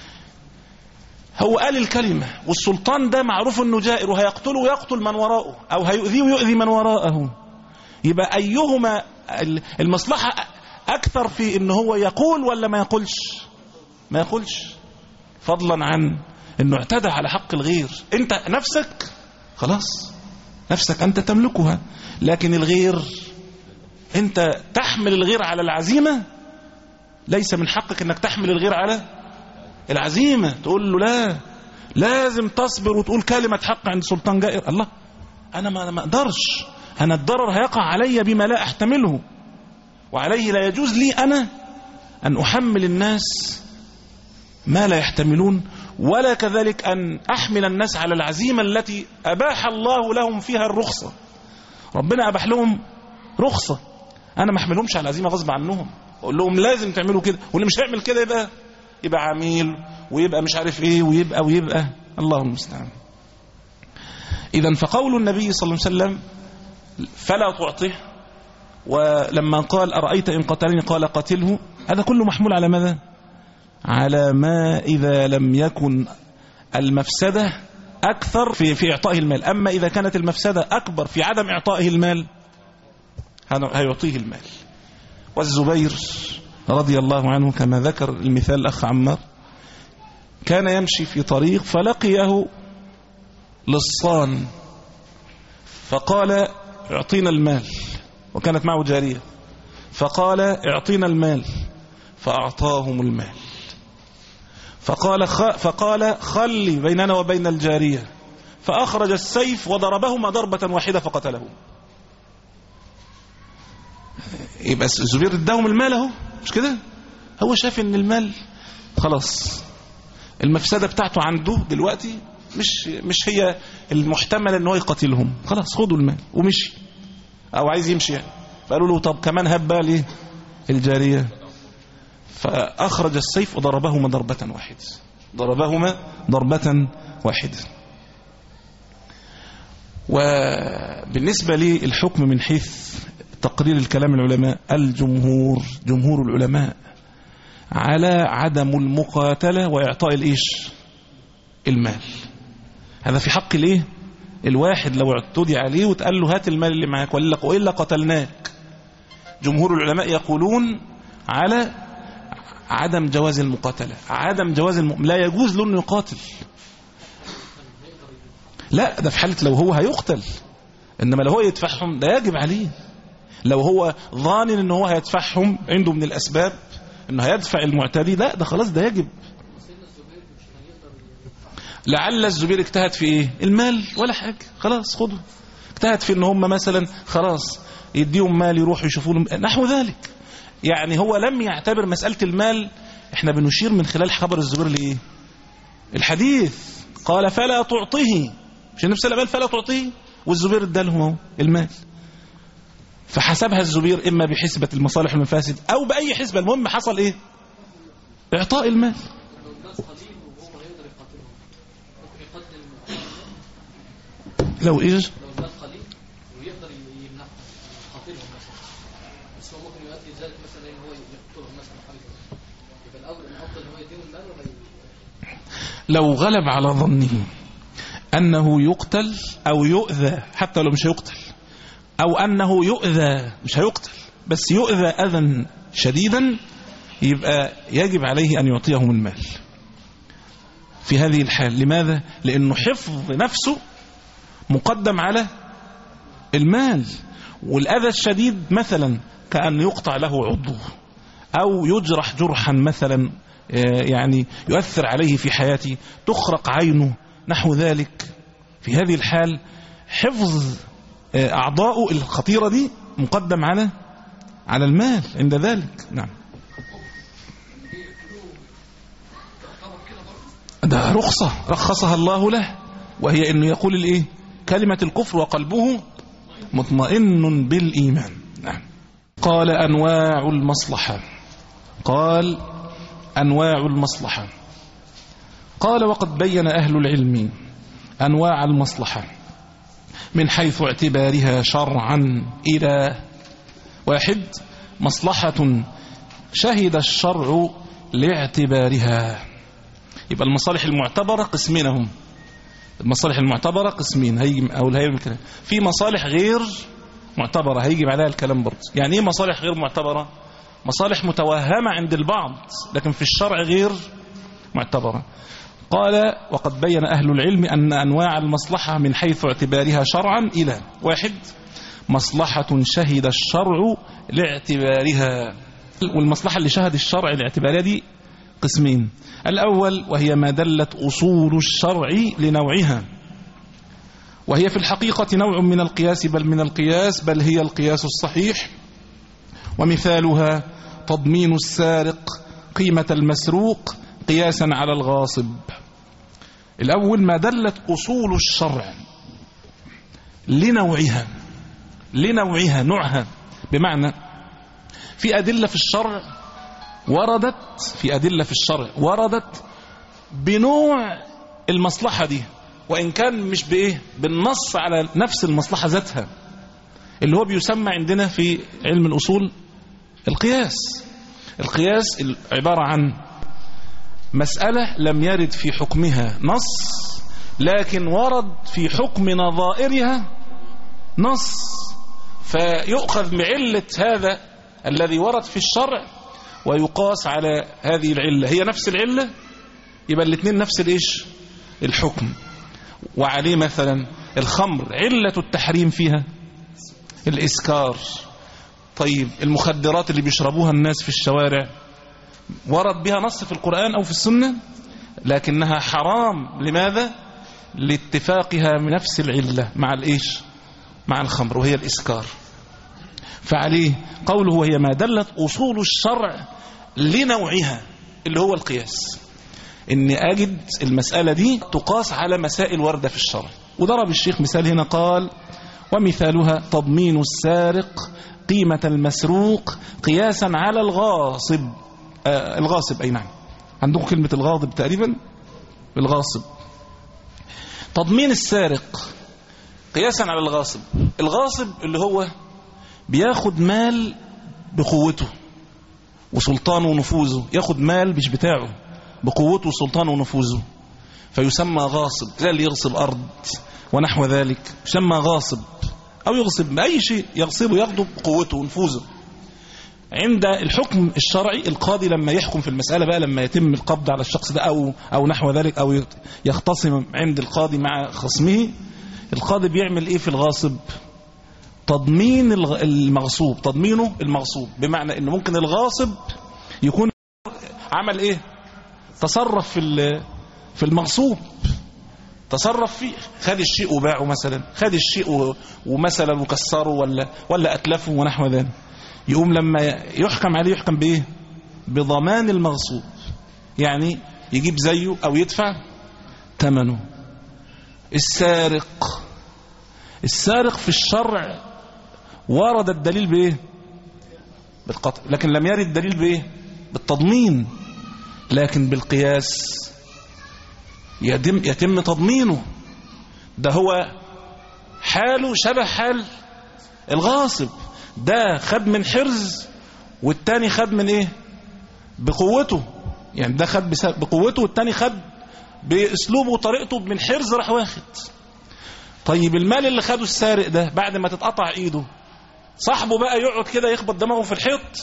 هو قال الكلمة والسلطان ده معروف انه جائر وهيقتله ويقتل من وراءه او هيؤذيه ويؤذي من وراءه، يبقى ايهما المصلحة اكثر في انه هو يقول ولا ما يقولش؟ ما يقولش، فضلا عن انه اعتدى على حق الغير. انت نفسك خلاص، نفسك انت تملكها، لكن الغير انت تحمل الغير على العزيمة، ليس من حقك انك تحمل الغير على العزيمة. تقول له لا، لازم تصبر وتقول كلمة حق عند سلطان جائر. الله، انا ما اقدرش، انا الضرر هيقع علي بما لا احتمله، وعليه لا يجوز لي انا ان احمل الناس ما لا يحتملون، ولا كذلك ان احمل الناس على العزيمة التي اباح الله لهم فيها الرخصة. ربنا اباح لهم رخصة، انا ما احملهمش على العزيمة غصب عنهم، اقول لهم لازم تعملوا كده، واللي مش هيعمل كده يبقى يبقى عميل ويبقى مش عارف ايه ويبقى ويبقى الله المستعان. اذا فقول النبي صلى الله عليه وسلم فلا تعطيه، ولما قال أرأيت إن قتلني قال قتله، هذا كله محمول على ماذا؟ على ما إذا لم يكن المفسدة أكثر في في إعطائه المال. أما إذا كانت المفسدة أكبر في عدم إعطائه المال هيعطيه المال. والزبير رضي الله عنه كما ذكر المثال الأخ عمار، كان يمشي في طريق فلقيه لصان فقال اعطينا المال، وكانت معه جارية، فقال اعطينا المال فأعطاهم المال، فقال خ... فقال خلي بيننا وبين الجارية، فأخرج السيف وضربهما ضربة واحدة فقتله. يبقى الزبير اداهم المال اهو، مش كده؟ هو شاف ان المال خلاص المفسدة بتاعته عنده دلوقتي مش مش هي المحتمل ان هو يقتلهم، خلاص خدوا المال ومشي، او عايز يمشي يعني. فقالوا له طب كمان هب ليه الجارية، فأخرج السيف وضربهما ضربة واحدة، ضربهما ضربة واحدة. وبالنسبة للحكم من حيث تقرير الكلام العلماء، الجمهور جمهور العلماء على عدم المقاتلة وإعطاء الإيش المال. هذا في حق الايه الواحد لو اعتدي عليه وتقال له هات المال اللي معاك وإلا قتلناك. جمهور العلماء يقولون على عدم جواز المقاتلة، عدم جواز الم... لا يجوز له انه يقاتل. لا ده في حالة لو هو هيقتل، انما لو هو يدفعهم ده يجب عليه. لو هو ظانن ان هو هيدفعهم عنده من الاسباب انه هيدفع المعتدي، لا ده خلاص ده يجب. لعل الزبير اجتهد في ايه؟ المال ولا حاجة، خلاص خده. اجتهد في ان هم مثلا خلاص يديهم مال يروحوا يشوفوا لهم نحو ذلك. يعني هو لم يعتبر مسألة المال. احنا بنشير من خلال خبر الزبير لإيه؟ الحديث قال فلا تعطيه، مش النبي صلى الله عليه وسلم فلا تعطيه، والزبير ادالهم المال. فحسبها الزبير إما بحسبة المصالح والمفاسد أو بأي حسبة، المهم حصل إيه؟ إعطاء المال. لو إيش؟ لو غلب على ظنه أنه يقتل أو يؤذى، حتى لو مش هيقتل، أو أنه يؤذى مش هيقتل بس يؤذى أذى شديدا، يبقى يجب عليه أن يعطيهم المال في هذه الحال. لماذا؟ لأنه حفظ نفسه مقدم على المال. والأذى الشديد مثلا كأن يقطع له عضو أو يجرح جرحا مثلا يعني يؤثر عليه في حياته، تخرق عينه نحو ذلك. في هذه الحال حفظ أعضاؤه الخطيرة دي مقدم على على المال عند ذلك. نعم ده رخصة رخصها الله له، وهي أنه يقول الإيه؟ كلمة الكفر وقلبه مطمئن بالإيمان. نعم. قال أنواع المصلحة، قال أنواع المصلحة، قال وقد بين أهل العلم أنواع المصلحة من حيث اعتبارها شرعا إلى واحد مصلحة شهد الشرع لاعتبارها. يبقى المصالح المعتبرة قسمين هم. المصالح المعتبرة قسمين، هيجي أو هيجي الكلام. في مصالح غير معتبرة هيجي عليها الكلام برضه. يعني إيه مصالح غير معتبرة؟ مصالح متوهمة عند البعض لكن في الشرع غير معتبرة. قال وقد بين أهل العلم أن أنواع المصلحة من حيث اعتبارها شرعا إلى واحد مصلحة شهد الشرع لاعتبارها. والمصلحة اللي شهد الشرع لاعتبارها دي قسمين. الأول وهي ما دلت أصول الشرع لنوعها، وهي في الحقيقة نوع من القياس بل من القياس بل هي القياس الصحيح. ومثالها تضمين السارق قيمة المسروق قياسا على الغاصب. الأول ما دلت أصول الشرع لنوعها، لنوعها نوعها، بمعنى في أدلة في الشرع وردت في أدلة في الشرع وردت بنوع المصلحة دي، وإن كان مش بإيه بالنص على نفس المصلحة ذاتها، اللي هو بيسمى عندنا في علم الأصول القياس. القياس عبارة عن مسألة لم يرد في حكمها نص لكن ورد في حكم نظائرها نص، فيؤخذ بعلة هذا الذي ورد في الشرع ويقاس على هذه العلة، هي نفس العلة يبقى الاثنين نفس الإيش الحكم. وعليه مثلا الخمر علة التحريم فيها الإسكار. طيب المخدرات اللي بيشربوها الناس في الشوارع ورد بها نص في القرآن أو في السنة لكنها حرام. لماذا؟ لاتفاقها من نفس العلة مع الإيش مع الخمر وهي الإسكار. فعليه قوله وهي ما دلت أصول الشرع لنوعها اللي هو القياس، إن أجد المسألة دي تقاس على مسائل وردة في الشرع. وضرب الشيخ مثال هنا قال ومثالها تضمين السارق قيمة المسروق قياسا على الغاصب. آه الغاصب أي نعم، عندكم كلمة الغاضب تقريبا، الغاصب. تضمين السارق قياسا على الغاصب. الغاصب اللي هو بياخد مال بقوته وسلطانه ونفوذه، ياخد مال مش بتاعه بقوته وسلطانه ونفوذه فيسمى غاصب، زي اللي يغصب أرض ونحو ذلك يسمى غاصب، أو يغصب بأي شيء يغصبه ياخده بقوته ونفوذه. عند الحكم الشرعي القاضي لما يحكم في المسألة بقى، لما يتم القبض على الشخص ده أو, أو نحو ذلك، أو يختصم عند القاضي مع خصمه، القاضي بيعمل إيه في الغاصب؟ تضمين المغصوب، تضمينه المغصوب، بمعنى إنه ممكن الغاصب يكون عمل إيه؟ تصرف في في المغصوب، تصرف فيه، خد الشيء وباعه مثلا، خد الشيء ومثلا وكسره ولا ولا أتلفه ونحو ذلك، يقوم لما يحكم عليه يحكم بإيه؟ بضمان المغصوب، يعني يجيب زيه أو يدفع ثمنه. السارق، السارق في الشرع ورد الدليل بإيه؟ بالقطع، لكن لم يرد الدليل بإيه؟ بالتضمين، لكن بالقياس يتم, يتم تضمينه. ده هو حاله شبه حال الغاصب، ده خد من حرز والتاني خد من ايه؟ بقوته، يعني ده خد بقوته والتاني خد باسلوبه وطريقته من حرز راح واخد. طيب المال اللي خده السارق ده بعد ما تتقطع ايده، صاحبه بقى يقعد كده يخبط دماغه في الحيط؟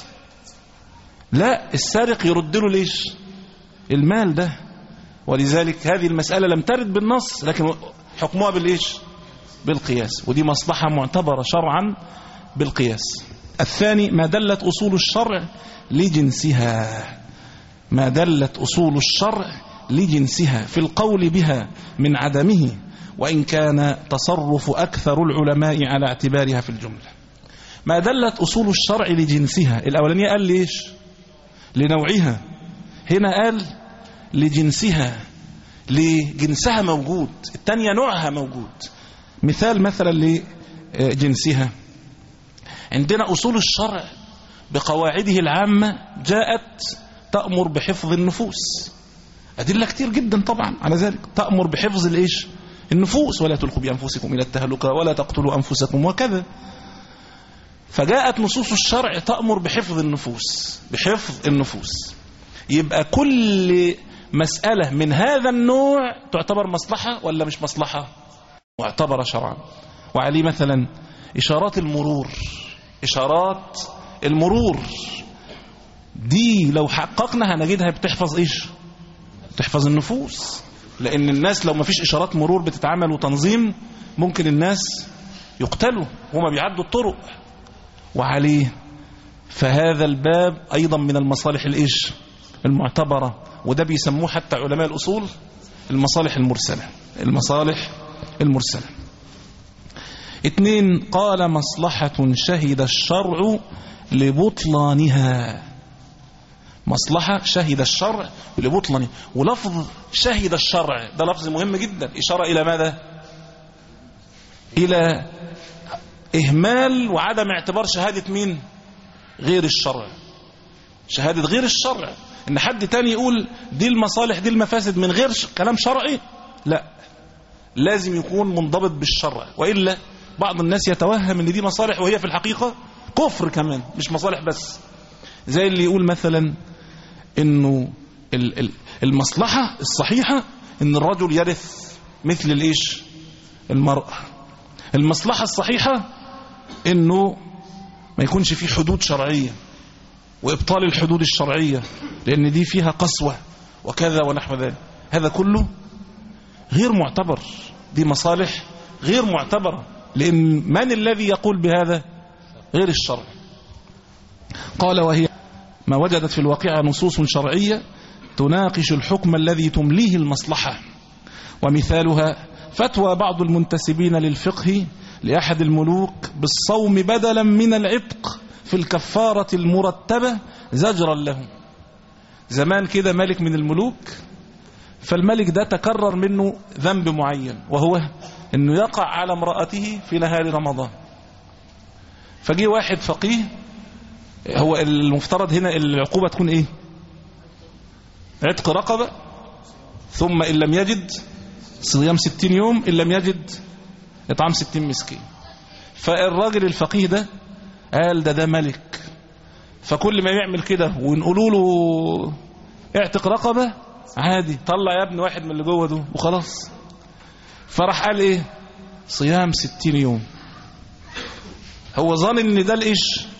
لا، السارق يرد له ليش؟ المال ده. ولذلك هذه المسألة لم ترد بالنص، لكن حكمها بالإيش؟ بالقياس، ودي مصلحة معتبرة شرعا بالقياس. الثاني ما دلت أصول الشرع لجنسها، ما دلت أصول الشرع لجنسها في القول بها من عدمه، وإن كان تصرف أكثر العلماء على اعتبارها في الجملة. ما دلت أصول الشرع لجنسها، الأولانية قال ليش؟ لنوعها، هنا قال لجنسها، لجنسها موجود، الثانية نوعها موجود. مثال مثلا لجنسها، عندنا أصول الشرع بقواعده العامة جاءت تأمر بحفظ النفوس، أدلة كتير جدا طبعا على ذلك، تأمر بحفظ الإيش؟ النفوس، ولا تلقوا بأنفسكم إلى التهلكة ولا تقتلوا أنفسكم وكذا. فجاءت نصوص الشرع تأمر بحفظ النفوس، بحفظ النفوس. يبقى كل مسألة من هذا النوع تعتبر مصلحة ولا مش مصلحة؟ معتبرة شرعا. وعليه مثلا إشارات المرور، إشارات المرور دي لو حققنا هنجدها بتحفظ إيش؟ تحفظ النفوس، لأن الناس لو ما فيش إشارات مرور بتتعمل وتنظيم ممكن الناس يقتلوا وما بيعدوا الطرق. وعليه فهذا الباب أيضا من المصالح الإيش؟ المعتبرة، وده بيسموه حتى علماء الأصول المصالح المرسلة، المصالح المرسلة. اثنين، قال مصلحة شهد الشرع لبطلانها، مصلحة شهد الشرع لبطلانها. ولفظ شهد الشرع ده لفظ مهم جدا، إشارة إلى ماذا؟ إلى إهمال وعدم اعتبار شهادة مين؟ غير الشرع، شهادة غير الشرع، إن حد تاني يقول دي المصالح دي المفاسد من غير كلام شرعي، لا، لازم يكون منضبط بالشرع، وإلا بعض الناس يتوهم إن دي مصالح وهي في الحقيقة كفر كمان، مش مصالح بس. زي اللي يقول مثلا إنه المصلحة الصحيحة إن الرجل يرث مثل الإيش؟ المرأة. المصلحة الصحيحة إنه ما يكونش فيه حدود شرعية وإبطال الحدود الشرعية، لأن دي فيها قسوة وكذا ونحو ذلك. هذا كله غير معتبر، دي مصالح غير معتبرة، لأن من الذي يقول بهذا؟ غير الشرع. قال وهي ما وجدت في الواقع نصوص شرعية تناقش الحكم الذي تمليه المصلحة. ومثالها فتوى بعض المنتسبين للفقه لأحد الملوك بالصوم بدلا من العتق في الكفارة المرتبة زجرا له. زمان كده ملك من الملوك، فالملك ده تكرر منه ذنب معين، وهو انه يقع على امرأته في نهار رمضان. فجي واحد فقيه، هو المفترض هنا العقوبة تكون ايه؟ عتق رقبة، ثم ان لم يجد صيام ستين يوم، ان لم يجد اطعام ستين مسكين. فالراجل الفقيه ده قال ده ده ملك، فكل ما يعمل كده ونقولوا له اعتق رقبة عادي، طلع يا ابن واحد من اللي جوه ده وخلاص. فراح قال ايه؟ صيام ستين يوم. هو ظن ان ده الايش؟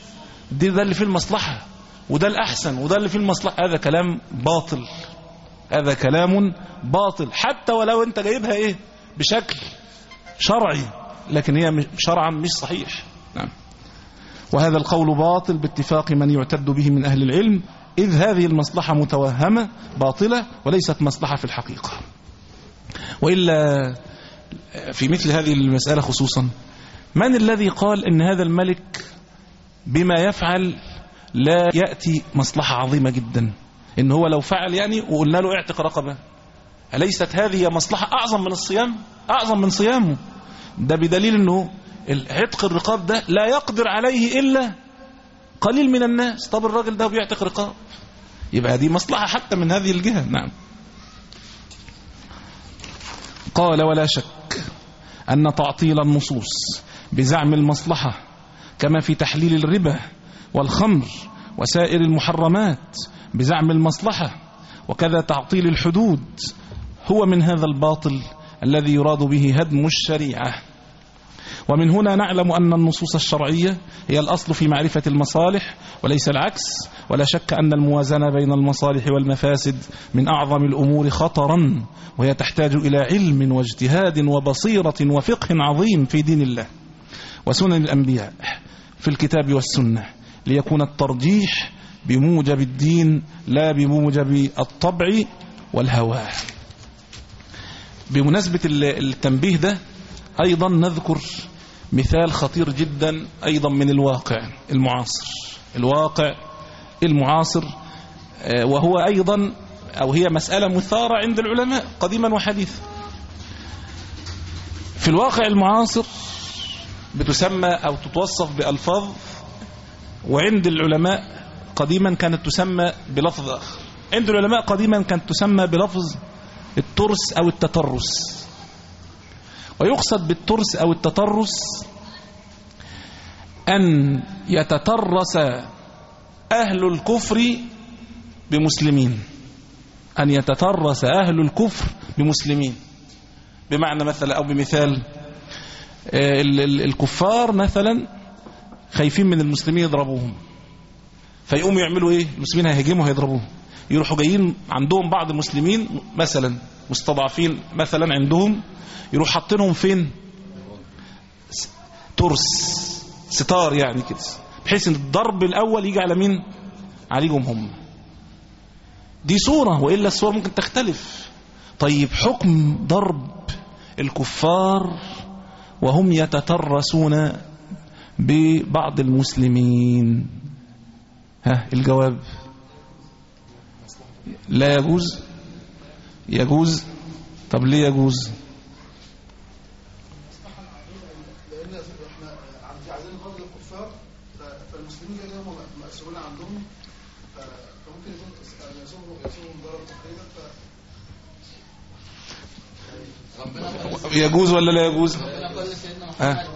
دي ده اللي فيه المصلحة وده الأحسن وده اللي فيه المصلحة، هذا كلام باطل، هذا كلام باطل حتى ولو أنت جايبها إيه بشكل شرعي، لكن هي شرعا مش صحيح. نعم. وهذا القول باطل باتفاق من يعتد به من أهل العلم، إذ هذه المصلحة متوهمة باطلة وليست مصلحة في الحقيقة. وإلا في مثل هذه المسألة خصوصا، من الذي قال إن هذا الملك بما يفعل لا يأتي مصلحة عظيمة جدا، إن هو لو فعل يعني وقلنا له اعتق رقبة، أليست هذه مصلحة أعظم من الصيام، أعظم من صيامه؟ ده بدليل أنه عتق الرقاب ده لا يقدر عليه إلا قليل من الناس. طب الراجل ده بيعتق رقاب، يبقى دي مصلحة حتى من هذه الجهة. نعم. قال ولا شك أن تعطيل النصوص بزعم المصلحة كما في تحليل الربا والخمر وسائر المحرمات بزعم المصلحة، وكذا تعطيل الحدود، هو من هذا الباطل الذي يراد به هدم الشريعة. ومن هنا نعلم أن النصوص الشرعية هي الأصل في معرفة المصالح وليس العكس. ولا شك أن الموازنة بين المصالح والمفاسد من أعظم الأمور خطرا، وهي تحتاج إلى علم واجتهاد وبصيرة وفقه عظيم في دين الله وسنن الأنبياء في الكتاب والسنة، ليكون الترجيح بموجب الدين لا بموجب الطبع والهوى. بمناسبة التنبيه ده أيضا نذكر مثال خطير جدا أيضا من الواقع المعاصر، الواقع المعاصر، وهو أيضا أو هي مسألة مثارة عند العلماء قديما وحديثا. في الواقع المعاصر بتسمى أو تتوصف بألفاظ، وعند العلماء قديما كانت تسمى بلفظ آخر. عند العلماء قديما كانت تسمى بلفظ الترس أو التترس. ويقصد بالترس أو التترس أن يتترس أهل الكفر بمسلمين، أن يتترس أهل الكفر بمسلمين. بمعنى مثلا أو بمثال، الكفار مثلا خايفين من المسلمين يضربوهم، فيقوموا يعملوا إيه؟ المسلمين هيهجموا هيضربوهم، يروحوا جايين عندهم بعض المسلمين مثلا مستضعفين مثلا عندهم، يروح حاطينهم فين؟ ترس، ستار يعني كده، بحيث ان الضرب الاول يجي على مين؟ عليهم هم. دي صورة، وإلا الصور ممكن تختلف. طيب حكم ضرب الكفار وهم يتترسون ببعض المسلمين، ها الجواب لا يجوز. يجوز. طب ليه يجوز؟ لأن احنا عايزين نقاتل الكفار، فالمسلمين هم مسؤولين عندهم، فممكن يكون يصوبهم يصوبهم ضرر تقريبا. يجوز ولا لا يجوز؟ ها؟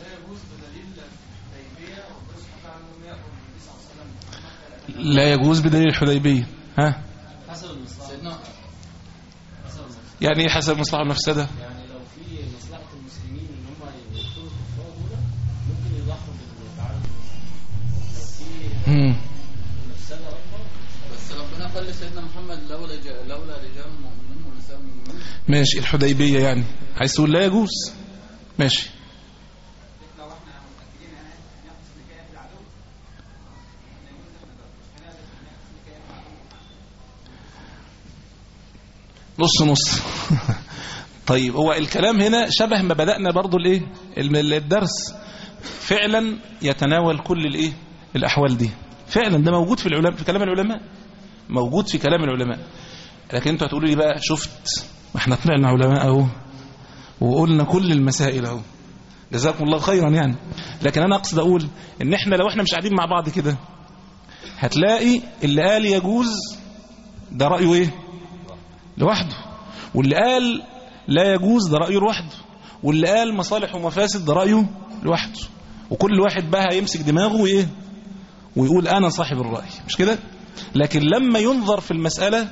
لا يجوز بدليل الحديبية. ها؟ يعني ايه حسب مصلحة المفسدة؟ يعني لو في مصلحة المسلمين ان هم يقتلوا الكفار دول ممكن يضحوا بالتعامل، لو في مفسدة اكبر. بس ربنا قال لسيدنا محمد لولا لولا رجال مؤمنون ونساء مؤمنون. ماشي. الحديبية يعني عايز تقول لا يجوز. ماشي. نص نص. طيب هو الكلام هنا شبه ما بدأنا برضو الايه الدرس، فعلا يتناول كل الايه الاحوال دي، فعلا ده موجود في العلماء، في كلام العلماء، موجود في كلام العلماء. لكن انتوا هتقولوا لي بقى شفت، ما احنا طلعنا علماء اهو وقلنا كل المسائل اهو، جزاكم الله خيرا يعني. لكن انا اقصد اقول ان احنا لو احنا مش قاعدين مع بعض كده هتلاقي اللي قال يجوز ده رأيه ايه لوحده، واللي قال لا يجوز ده رأيه لوحده، واللي قال مصالح ومفاسد ده رأيه لوحده، وكل واحد بقى يمسك دماغه وايه ويقول انا صاحب الرأي، مش كده؟ لكن لما ينظر في المسألة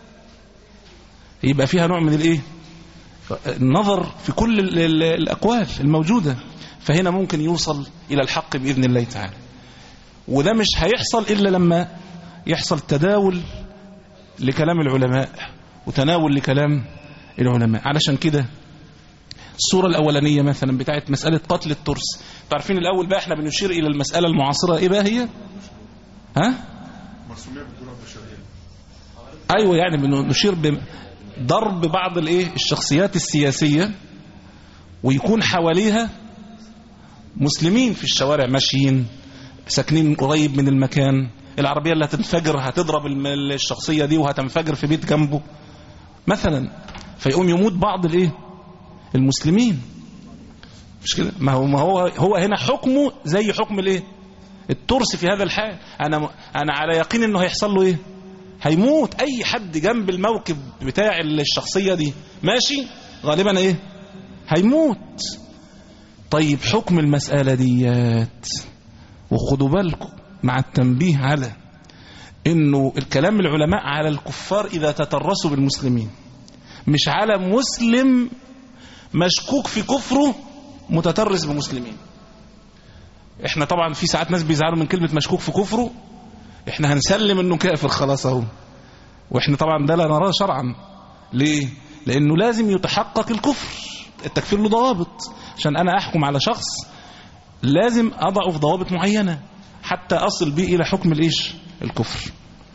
يبقى فيها نوع من الايه النظر في كل الأقوال الموجودة، فهنا ممكن يوصل إلى الحق بإذن الله تعالى. وده مش هيحصل إلا لما يحصل تداول لكلام العلماء وتناول لكلام العلماء. علشان كده الصورة الأولانية مثلا بتاعت مسألة قتل الترس، تعرفين الأول بقى احنا بنشير إلى المسألة المعاصرة إيه بقى هي؟ ها؟ مرسومية بالدولة البشرية. أيوة، يعني بنشير بضرب بعض الإيه الشخصيات السياسية ويكون حواليها مسلمين في الشوارع ماشيين ساكنين قريب من المكان، العربية اللي هتنفجر هتضرب الشخصية دي وهتنفجر في بيت جنبه مثلا، فيقوم يموت بعض الايه المسلمين. مش كده؟ ما هو ما هو هو هنا حكمه زي حكم الايه الترس في هذا الحال. انا انا على يقين انه هيحصل له ايه، هيموت. اي حد جنب الموكب بتاع الشخصية دي ماشي غالبا ايه هيموت. طيب حكم المسألة ديات، وخدوا بالكم مع التنبيه على انه الكلام العلماء على الكفار اذا تترسوا بالمسلمين، مش على مسلم مشكوك في كفره متترس بمسلمين. احنا طبعا في ساعات ناس بيزعلوا من كلمة مشكوك في كفره، احنا هنسلم انه كافر خلاص اهو، واحنا طبعا ده لا نراه شرعا. ليه؟ لانه لازم يتحقق الكفر، التكفير له ضوابط. عشان انا احكم على شخص لازم اضعه في ضوابط معينة حتى اصل به الى حكم الايش الكفر.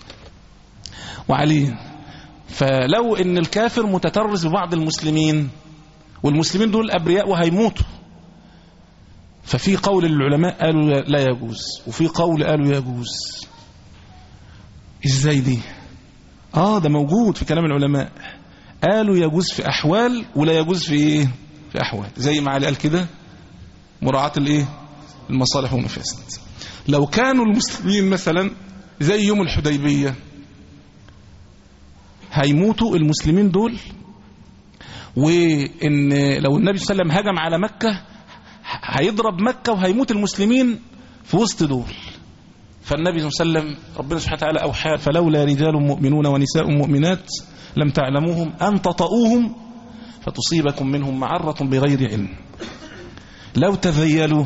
وعليه فلو ان الكافر متترس ببعض المسلمين والمسلمين دول ابرياء وهيموتوا، ففي قول العلماء قالوا لا يجوز، وفي قول قالوا يجوز. ازاي دي؟ اه ده موجود في كلام العلماء، قالوا يجوز في احوال ولا يجوز في ايه في احوال، زي ما علي قال كده مراعاة الايه المصالح والمفاسد. لو كانوا المسلمين مثلا زي يوم الحديبية هيموتوا المسلمين دول، وان لو النبي صلى الله عليه وسلم هجم على مكة هيضرب مكة وهيموت المسلمين في وسط دول، فالنبي صلى الله عليه وسلم ربنا سبحانه وتعالى أوحى فلولا رجال مؤمنون ونساء مؤمنات لم تعلموهم أن تطؤوهم فتصيبكم منهم معرة بغير علم لو تذيلوا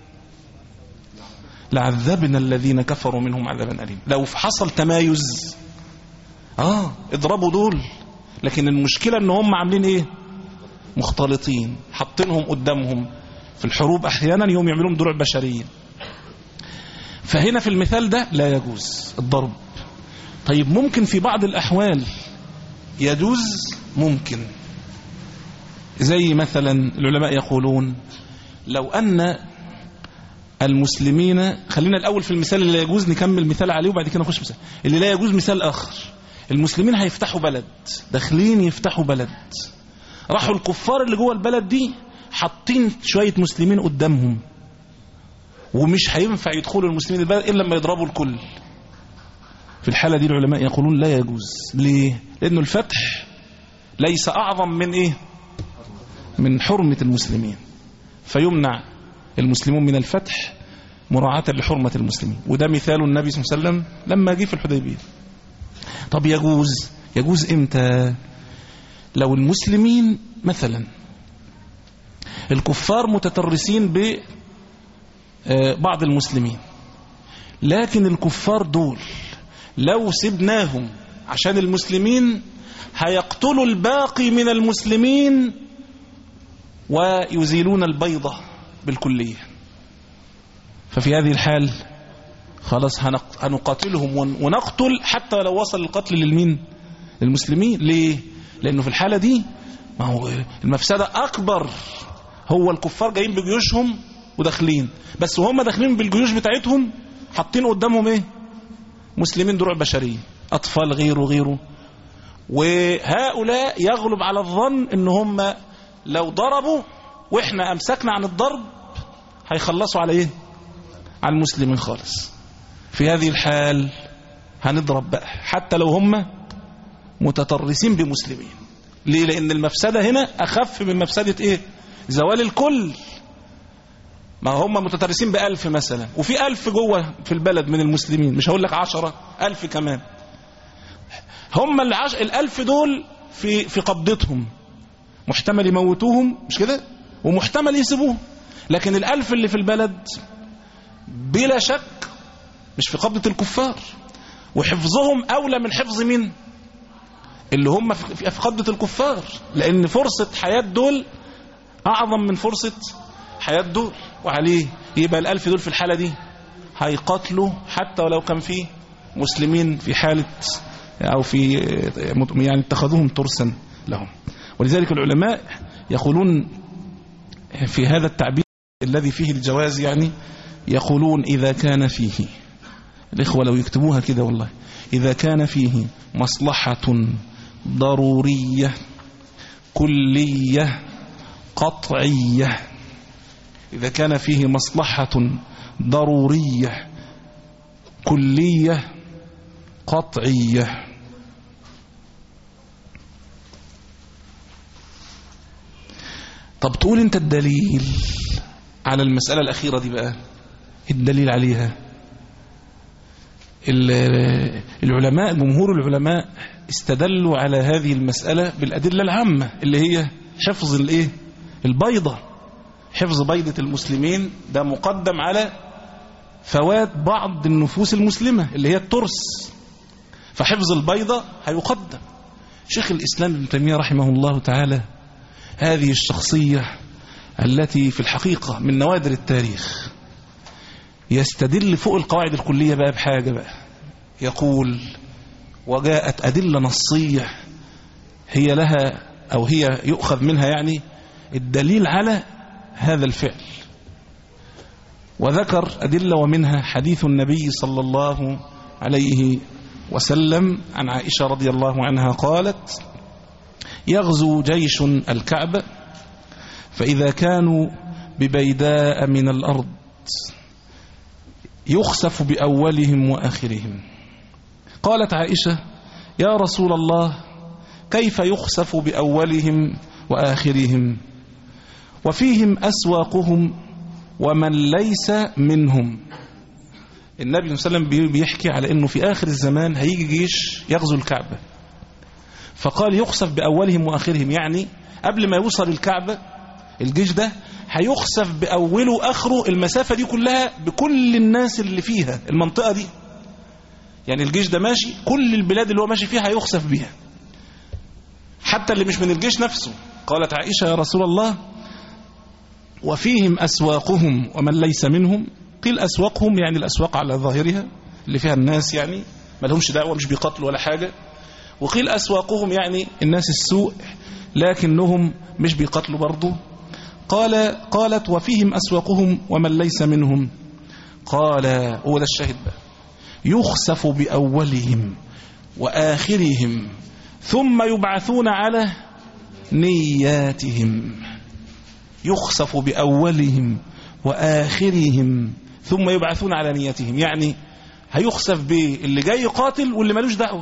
لعذبنا الذين كفروا منهم عذابا أليم. لو حصل تمايز آه اضربوا دول، لكن المشكلة ان هم عاملين ايه مختلطين، حاطينهم قدامهم في الحروب احيانا يوم يعملون دروع بشرية. فهنا في المثال ده لا يجوز الضرب. طيب ممكن في بعض الاحوال يجوز، ممكن زي مثلا العلماء يقولون لو ان المسلمين، خلينا الاول في المثال اللي لا يجوز نكمل مثال عليه وبعد كده نخش مثال اللي لا يجوز. مثال اخر، المسلمين هيفتحوا بلد، داخلين يفتحوا بلد، راحوا الكفار اللي جوه البلد دي حاطين شوية مسلمين قدامهم، ومش هينفع يدخلوا المسلمين البلد إلا لما يضربوا الكل. في الحالة دي العلماء يقولون لا يجوز. ليه؟ لأنه الفتح ليس أعظم من إيه؟ من حرمة المسلمين، فيمنع المسلمون من الفتح مراعاة لحرمة المسلمين. وده مثال النبي صلى الله عليه وسلم لما جه في الحديبية. طب يجوز يجوز امتى؟ لو المسلمين مثلا الكفار متترسين ببعض المسلمين، لكن الكفار دول لو سبناهم عشان المسلمين هيقتلوا الباقي من المسلمين ويزيلون البيضة بالكلية، ففي هذه الحال خلاص هنقاتلهم ونقتل حتى لو وصل القتل للمين للمسلمين. ليه؟ لأنه في الحالة دي ما هو المفسدة أكبر، هو الكفار جايين بجيوشهم وداخلين، بس وهم داخلين بالجيوش بتاعتهم حاطين قدامهم ايه مسلمين دروع بشرية، أطفال غيره غيره، وهؤلاء يغلب على الظن ان هم لو ضربوا واحنا امسكنا عن الضرب هيخلصوا على ايه على المسلمين خالص. في هذه الحال هنضرب بقى حتى لو هم متترسين بمسلمين. ليه؟ لأن المفسدة هنا أخف من مفسدة إيه زوال الكل. ما هم متترسين بألف مثلا وفي ألف جوه في البلد من المسلمين، مش هقول لك عشرة ألف كمان، هم العش... الألف دول في في قبضتهم، محتمل يموتوهم مش كده ومحتمل يسيبوهم، لكن الألف اللي في البلد بلا شك مش في قبضة الكفار، وحفظهم أولى من حفظ مين؟ اللي هم في قبضة الكفار، لأن فرصة حياة دول أعظم من فرصة حياة دول. وعليه يبقى الألف دول في الحالة دي هيقاتلوا حتى ولو كان فيه مسلمين في حالة أو في يعني اتخذوهم ترسا لهم. ولذلك العلماء يقولون في هذا التعبير الذي فيه الجواز، يعني يقولون إذا كان فيه، الإخوة لو يكتبوها كده والله، إذا كان فيه مصلحة ضرورية كلية قطعية، إذا كان فيه مصلحة ضرورية كلية قطعية. طب تقول انت الدليل على المسألة الأخيرة دي بقى، الدليل عليها العلماء، جمهور العلماء استدلوا على هذه المسألة بالأدلة العامة اللي هي حفظ الايه البيضة. حفظ بيضة المسلمين ده مقدم على فوات بعض النفوس المسلمة اللي هي الترس، فحفظ البيضة هيقدم. شيخ الإسلام ابن تيمية رحمه الله تعالى هذه الشخصية التي في الحقيقة من نوادر التاريخ يستدل فوق القواعد الكلية بقى بحاجة بقى، يقول وجاءت أدلة نصية هي لها أو هي يؤخذ منها يعني الدليل على هذا الفعل، وذكر أدلة ومنها حديث النبي صلى الله عليه وسلم عن عائشة رضي الله عنها قالت يغزو جيش الكعبة فإذا كانوا ببيداء من الأرض يخسف بأولهم وآخرهم. قالت عائشة يا رسول الله كيف يخسف بأولهم وآخرهم وفيهم أسواقهم ومن ليس منهم؟ النبي صلى الله عليه وسلم بيحكي على أنه في آخر الزمان هيجي جيش يغزو الكعبة، فقال يخسف بأولهم وآخرهم، يعني قبل ما يوصل الكعبة الجيش ده هيخسف بأوله وآخره، المسافة دي كلها بكل الناس اللي فيها المنطقة دي، يعني الجيش ده ماشي كل البلاد اللي هو ماشي فيها هيخسف بيها، حتى اللي مش من الجيش نفسه. قالت عائشة يا رسول الله وفيهم أسواقهم ومن ليس منهم؟ قيل أسواقهم يعني الأسواق على ظاهرها اللي فيها الناس يعني ما لهمش دعوة مش بيقتلوا ولا حاجة، وقيل أسواقهم يعني الناس السوء لكنهم مش بيقتلوا برضو. قال قالت وفيهم أسواقهم ومن ليس منهم؟ قال هو ده الشاهد بقى، يخسف بأولهم وآخرهم ثم يبعثون على نياتهم. يخسف بأولهم وآخرهم ثم يبعثون على نياتهم، يعني هيخسف باللي جاي يقاتل واللي ملوش دعوة،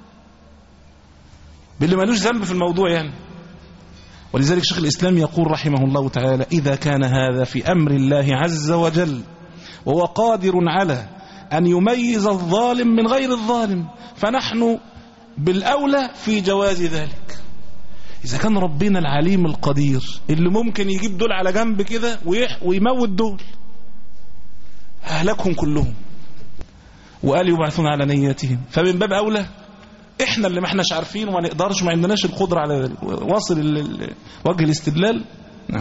باللي ملوش ذنب في الموضوع يعني. ولذلك شيخ الإسلام يقول رحمه الله تعالى إذا كان هذا في أمر الله عز وجل وهو قادر على أن يميز الظالم من غير الظالم فنحن بالأولى في جواز ذلك. إذا كان ربنا العليم القدير اللي ممكن يجيب دول على جنب كده ويموت دول أهلكهم كلهم وقال يبعثون على نياتهم، فمن باب أولى إحنا اللي ما احناش عارفين وما نقدرش ما عندناش القدرة على ذلك. واصل وجه الاستدلال. نعم.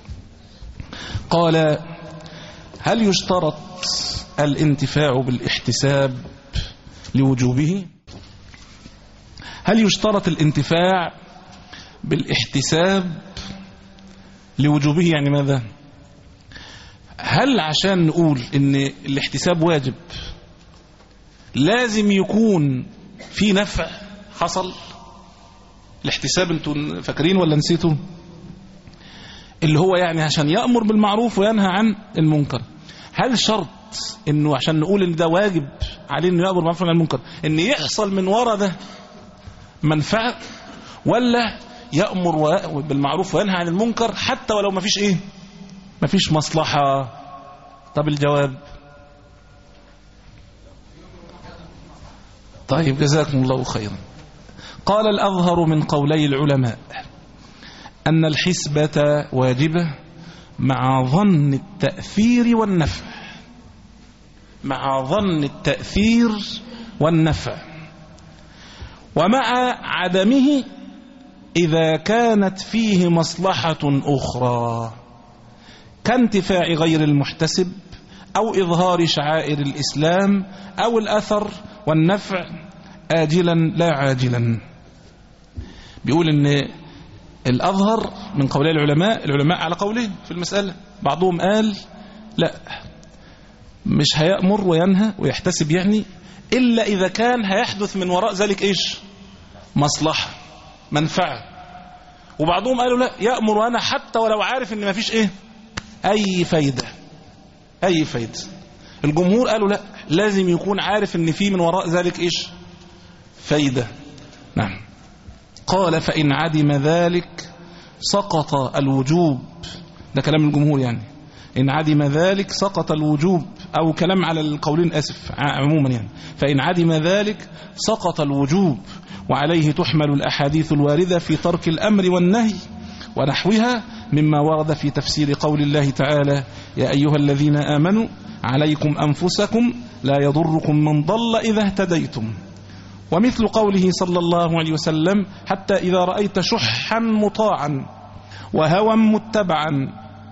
قال هل يشترط الانتفاع بالاحتساب لوجوبه؟ هل يشترط الانتفاع بالاحتساب لوجوبه؟ يعني ماذا؟ هل عشان نقول ان الاحتساب واجب لازم يكون في نفع حصل؟ الاحتساب انتوا فاكرين ولا نسيتوا؟ اللي هو يعني عشان يأمر بالمعروف وينهى عن المنكر. هل شرط انه عشان نقول ان ده واجب عليه انه يأمر بالمعروف وينهى عن المنكر ان يحصل من وراء ده منفعة، ولا يأمر بالمعروف وينهى عن المنكر حتى ولو ما فيش ايه ما فيش مصلحة؟ طب الجواب طيب جزاكم الله خيرا. قال الأظهر من قولي العلماء أن الحسبة واجبة مع ظن التأثير والنفع، مع ظن التأثير والنفع، ومع عدمه إذا كانت فيه مصلحة أخرى كانتفاع غير المحتسب أو إظهار شعائر الإسلام أو الأثر والنفع آجلا لا عاجلا. بيقول إن الأظهر من قولي العلماء، العلماء على قولين في المسألة، بعضهم قال لا، مش هيأمر وينهى ويحتسب يعني إلا إذا كان هيحدث من وراء ذلك إيش؟ مصلحة، منفعة. وبعضهم قالوا لا، يأمر وأنا حتى ولو عارف إن ما فيش إيه أي فايدة، أي فايدة. الجمهور قالوا لا، لازم يكون عارف إن في من وراء ذلك إيش؟ فايدة. نعم. قال فإن عدم ذلك سقط الوجوب، ده كلام الجمهور يعني، إن عدم ذلك سقط الوجوب، أو كلام على القولين أسف عموما يعني، فإن عدم ذلك سقط الوجوب، وعليه تحمل الأحاديث الواردة في ترك الأمر والنهي ونحوها مما ورد في تفسير قول الله تعالى يا أيها الذين آمنوا عليكم أنفسكم لا يضركم من ضل إذا اهتديتم، ومثل قوله صلى الله عليه وسلم حتى إذا رأيت شحا مطاعا وهوى متبعا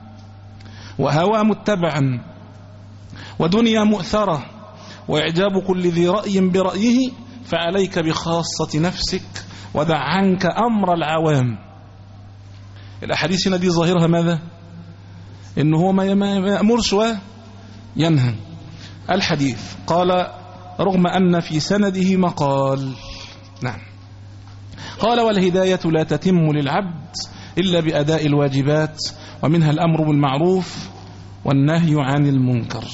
وهوى متبعا ودنيا مؤثرة وإعجاب كل ذي رأي برأيه فعليك بخاصة نفسك ودع عنك أمر العوام. الأحاديث هنا دي ظاهرها ماذا؟ إنه هو ما يأمرش وينهى. الحديث قال رغم أن في سنده مقال. نعم. قال والهداية لا تتم للعبد إلا بأداء الواجبات، ومنها الأمر بالمعروف والنهي عن المنكر.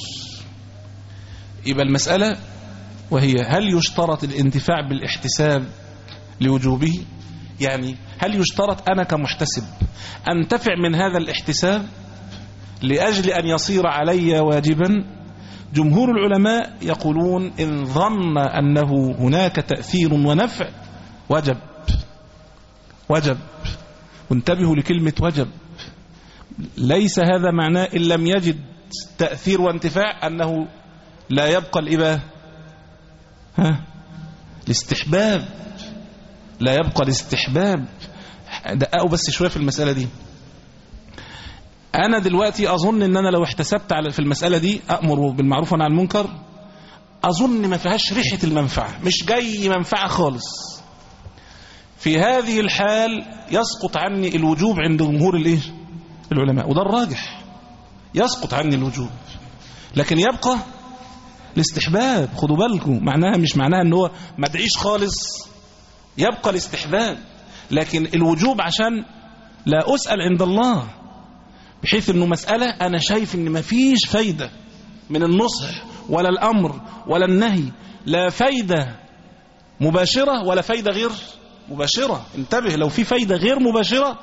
يبقى المسألة وهي هل يشترط الانتفاع بالاحتساب لوجوبه؟ يعني هل يشترط أنا كمحتسب أنتفع من هذا الاحتساب لأجل أن يصير علي واجبا؟ جمهور العلماء يقولون إن ظن أنه هناك تأثير ونفع وجب. وجب، وانتبهوا لكلمة وجب، ليس هذا معناه إن لم يجد تأثير وانتفاع أنه لا يبقى الإباحة، ها الاستحباب، لا يبقى الاستحباب. دققوا بس شوية في المسألة دي. أنا دلوقتي أظن إن أنا لو احتسبت على في المسألة دي أأمر بالمعروف والنهي عن المنكر، أظن ما فيهاش ريحة المنفعة، مش جاي منفعة خالص. في هذه الحال يسقط عني الوجوب عند جمهور الايه العلماء، وده الراجح، يسقط عني الوجوب، لكن يبقى الاستحباب. خدوا بالكم، معناها مش معناها ان هو ما ادعيش خالص، يبقى الاستحباب، لكن الوجوب عشان لا أسأل عند الله، بحيث انه مسألة انا شايف ان ما فيش فايدة من النصح ولا الامر ولا النهي، لا فايدة مباشرة ولا فايدة غير مباشرة. انتبه، لو في فايدة غير مباشرة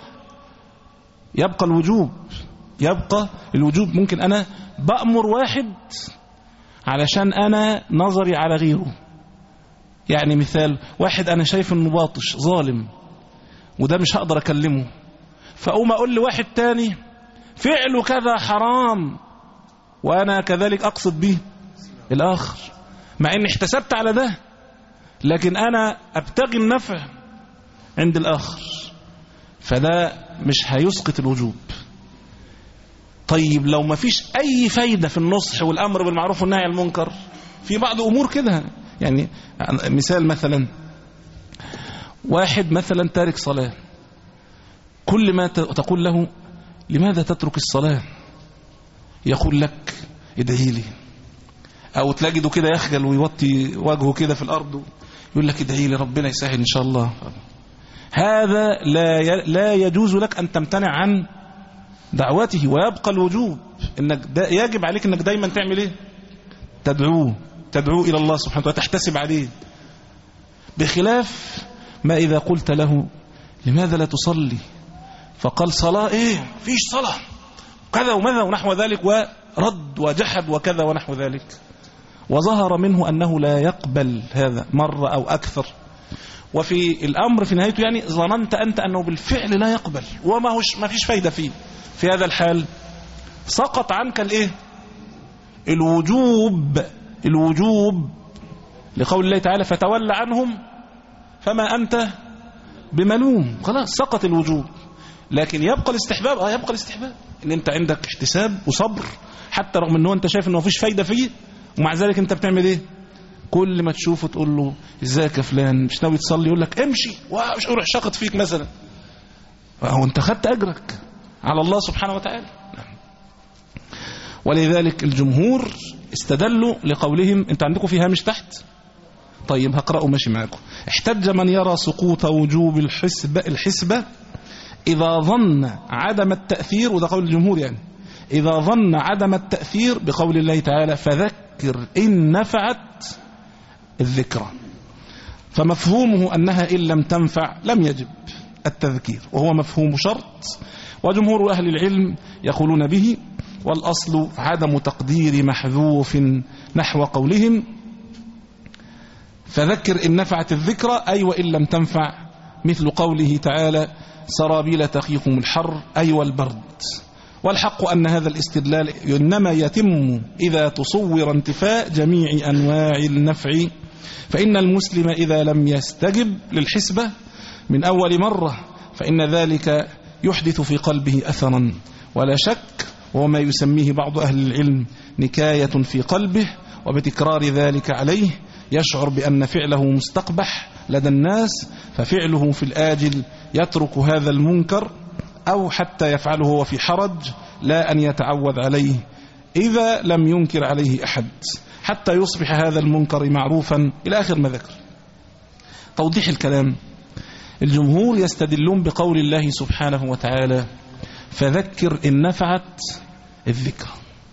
يبقى الوجوب، يبقى الوجوب. ممكن انا بأمر واحد علشان انا نظري على غيره، يعني مثال واحد انا شايف انه باطش ظالم وده مش هقدر اكلمه، فاقوم اقول لواحد تاني فعله كذا حرام وانا كذلك اقصد به الاخر، مع اني احتسبت على ده، لكن انا ابتغي النفع عند الاخر، فده مش هيسقط الوجوب. طيب لو ما فيش اي فايدة في النصح والامر بالمعروف والنهي عن المنكر، في بعض امور كده، يعني مثال مثلا واحد مثلا تارك صلاة، كل ما تقول له لماذا تترك الصلاة يقول لك ادعي لي، او تلاقيه كده يخجل ويوطي وجهه كده في الارض يقول لك ادعي لي ربنا يسهل ان شاء الله. هذا لا لا يجوز لك ان تمتنع عن دعوته، ويبقى الوجوب انك يجب عليك انك دايما تعمل ايه؟ تدعوه تدعوه الى الله سبحانه وتعالى، تحتسب عليه، بخلاف ما اذا قلت له لماذا لا تصلي فقال صلاة ايه فيش صلاة كذا وماذا ونحو ذلك، ورد وجحد وكذا ونحو ذلك، وظهر منه أنه لا يقبل هذا مرة أو أكثر، وفي الأمر في نهايته يعني ظننت أنت أنه بالفعل لا يقبل وما هوش ما فيش فايدة فيه. في هذا الحال سقط عنك الايه الوجوب الوجوب لقول الله تعالى فتولى عنهم فما أنت بملوم، خلاص سقط الوجوب. لكن يبقى الاستحباب، اه يبقى الاستحباب ان انت عندك احتساب وصبر، حتى رغم انه انت شايف انه مفيش فايدة فيه، ومع ذلك انت بتعمل ايه؟ كل ما تشوفه تقول له ازيك يا فلان، مش ناوي تصلي؟ يقول لك امشي، ومش اروح شاقط فيك مثلا. هو انت خدت اجرك على الله سبحانه وتعالى. ولذلك الجمهور استدلوا لقولهم، انت عندكم في هامش تحت؟ طيب هقرأه ماشي معاكم. احتج من يرى سقوط وجوب الحسبة, الحسبة إذا ظن عدم التأثير، وده قول الجمهور يعني، إذا ظن عدم التأثير بقول الله تعالى فذكر إن نفعت الذكرى، فمفهومه أنها إن لم تنفع لم يجب التذكير، وهو مفهوم شرط، وجمهور أهل العلم يقولون به، والأصل عدم تقدير محذوف نحو قولهم فذكر إن نفعت الذكرى أي وإن لم تنفع، مثل قوله تعالى سرابيل تقيكم الحر أي والبرد. والحق أن هذا الاستدلال إنما يتم إذا تصور انتفاء جميع أنواع النفع، فإن المسلم إذا لم يستجب للحسبة من أول مرة فإن ذلك يحدث في قلبه أثرا ولا شك، وما يسميه بعض أهل العلم نكاية في قلبه، وبتكرار ذلك عليه يشعر بأن فعله مستقبح لدى الناس، ففعله في الآجل يترك هذا المنكر، أو حتى يفعله هو في حرج لا أن يتعود عليه إذا لم ينكر عليه أحد، حتى يصبح هذا المنكر معروفا إلى آخر ما ذكر. توضيح الكلام، الجمهور يستدلون بقول الله سبحانه وتعالى فذكر إن نفعت الذكر،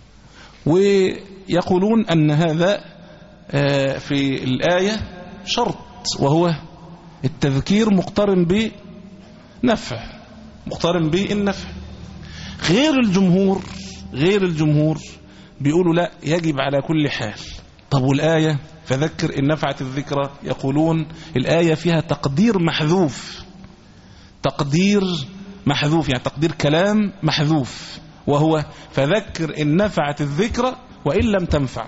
ويقولون أن هذا في الآية شرط، وهو التذكير مقترن بنفع، مقترن بالنفع. غير الجمهور غير الجمهور بيقولوا لا، يجب على كل حال. طب والآية فذكر إن نفعت الذكرى، يقولون الآية فيها تقدير محذوف، تقدير محذوف يعني تقدير كلام محذوف، وهو فذكر إن نفعت الذكرى وإن لم تنفع.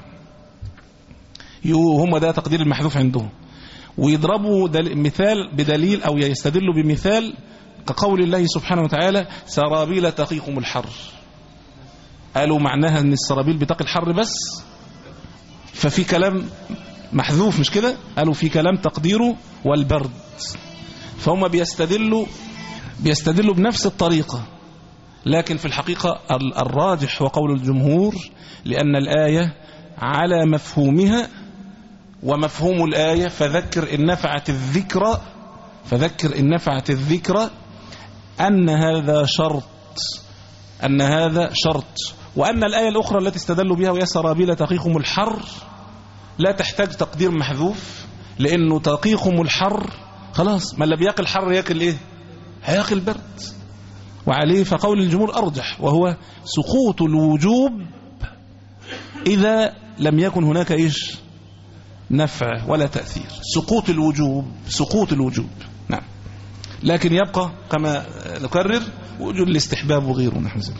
هم ده تقدير المحذوف عندهم، ويضربوا مثال بدليل أو يستدلوا بمثال كقول الله سبحانه وتعالى سرابيل تقيكم الحر. قالوا معناها أن السرابيل بتقي الحر بس، ففي كلام محذوف مش كده؟ قالوا في كلام تقديره والبرد. فهم بيستدلوا بيستدلوا بنفس الطريقة، لكن في الحقيقة الراجح وقول الجمهور، لأن الآية على مفهومها، ومفهوم الآية فذكر إن نفعت الذكرى، فذكر إن نفعت الذكرى أن هذا شرط، أن هذا شرط، وأن الآية الأخرى التي استدلوا بها ويا سرابيل تقيكم الحر لا تحتاج تقدير محذوف، لأنه تقيكم الحر خلاص، ما اللي بياكل الحر ياكل إيه؟ هياكل برد. وعليه فقول الجمهور أرجح، وهو سقوط الوجوب إذا لم يكن هناك إيش؟ نفع ولا تأثير. سقوط الوجوب، سقوط الوجوب نعم. لكن يبقى كما نكرر وجود الاستحباب وغيره نحن ذلك.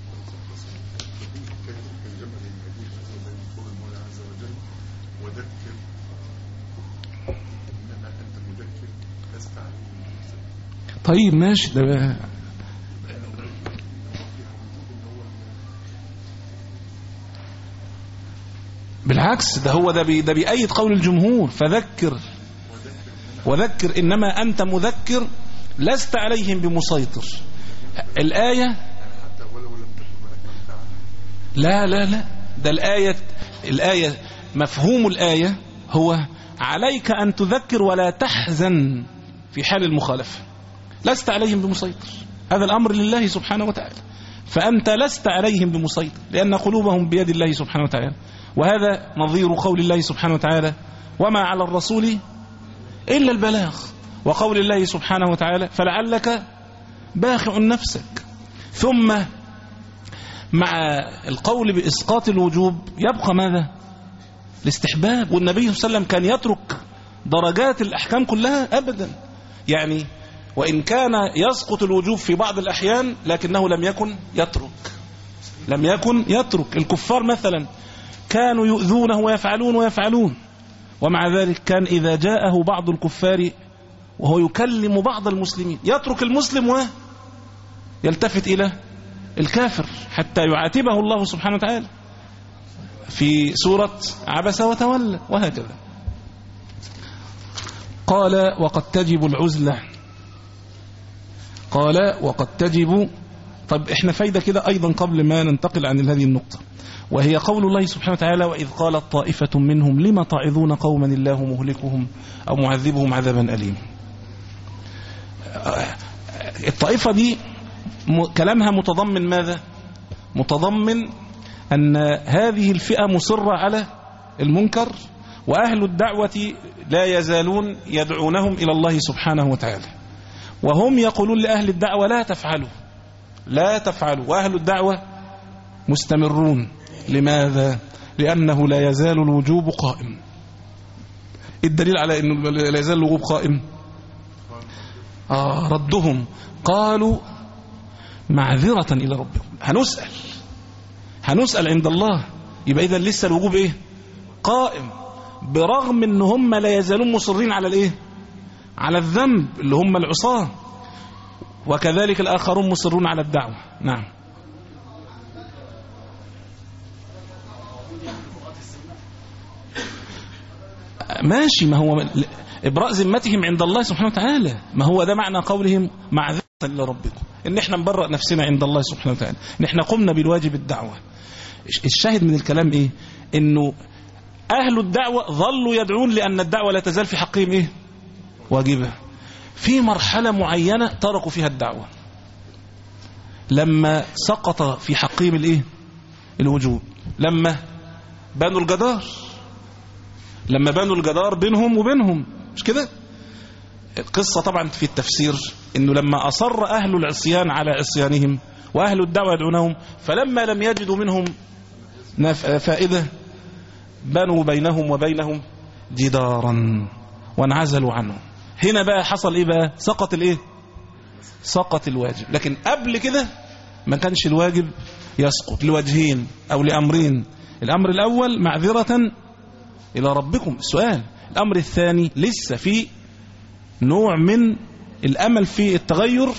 طيب ماشي، ده بالعكس، ده هو ده بي ده بيأيد قول الجمهور فذكر وذكر إنما أنت مذكر لست عليهم بمسيطر. الآية لا لا لا ده الآية الآية مفهوم الآية هو عليك أن تذكر ولا تحزن في حال المخالفة، لست عليهم بمسيطر، هذا الأمر لله سبحانه وتعالى، فأنت لست عليهم بمسيطر لأن قلوبهم بيد الله سبحانه وتعالى. وهذا نظير قول الله سبحانه وتعالى وما على الرسول إلا البلاغ، وقول الله سبحانه وتعالى فلعلك باخع نفسك. ثم مع القول بإسقاط الوجوب يبقى ماذا؟ الاستحباب. والنبي صلى الله عليه وسلم كان يترك درجات الأحكام كلها أبدا، يعني وإن كان يسقط الوجوب في بعض الأحيان لكنه لم يكن يترك لم يكن يترك الكفار مثلا كانوا يؤذونه ويفعلون ويفعلون، ومع ذلك كان إذا جاءه بعض الكفار وهو يكلم بعض المسلمين يترك المسلم ويلتفت إلى الكافر حتى يعاتبه الله سبحانه وتعالى في سورة عبس وتولى وهكذا. قال وقد تجب العزلة، قال وقد تجب. طب احنا فايدة كده أيضا قبل ما ننتقل عن هذه النقطة، وهي قول الله سبحانه وتعالى وإذ قالت طائفة منهم لما تعظون قوما الله مهلكهم أو معذبهم عذابا أليما. الطائفة دي كلامها متضمن ماذا؟ متضمن أن هذه الفئة مصرة على المنكر، وأهل الدعوة لا يزالون يدعونهم إلى الله سبحانه وتعالى، وهم يقولون لأهل الدعوة لا تفعلوا لا تفعلوا، وأهل الدعوة مستمرون. لماذا؟ لأنه لا يزال الوجوب قائم. الدليل على أنه لا يزال الوجوب قائم آه ردهم قالوا معذرة إلى ربكم، هنسأل هنسأل عند الله. يبقى إذن لسه الوجوب إيه؟ قائم، برغم أن هم لا يزالون مصرين على الإيه؟ على الذنب اللي هم العصاة، وكذلك الآخرون مصرون على الدعوة. نعم. ماشي، ما هو إبراء ذمتهم عند الله سبحانه وتعالى، ما هو ده معنى قولهم معذرة إلى ربكم، إن إحنا نبرأ نفسنا عند الله سبحانه وتعالى، إن إحنا قمنا بالواجب الدعوة. الشاهد من الكلام إيه؟ إنه أهل الدعوة ظلوا يدعون لأن الدعوة لا تزال في حقهم إيه؟ واجبة. في مرحلة معينة تركوا فيها الدعوة لما سقط في حقهم الإيه؟ الوجوب، لما بنوا الجدار، لما بنوا الجدار بينهم وبينهم، مش كده؟ القصة طبعا في التفسير إنه لما أصر أهل العصيان على عصيانهم وأهل الدعوة يدعونهم، فلما لم يجدوا منهم فائدة بنوا بينهم وبينهم جدارا وانعزلوا عنه. هنا بقى حصل إيه بقى؟ سقط الإيه؟ سقط الواجب. لكن قبل كده ما كانش الواجب يسقط لوجهين أو لأمرين. الأمر الأول معذرة إلى ربكم، السؤال. الأمر الثاني لسه في نوع من الأمل في التغير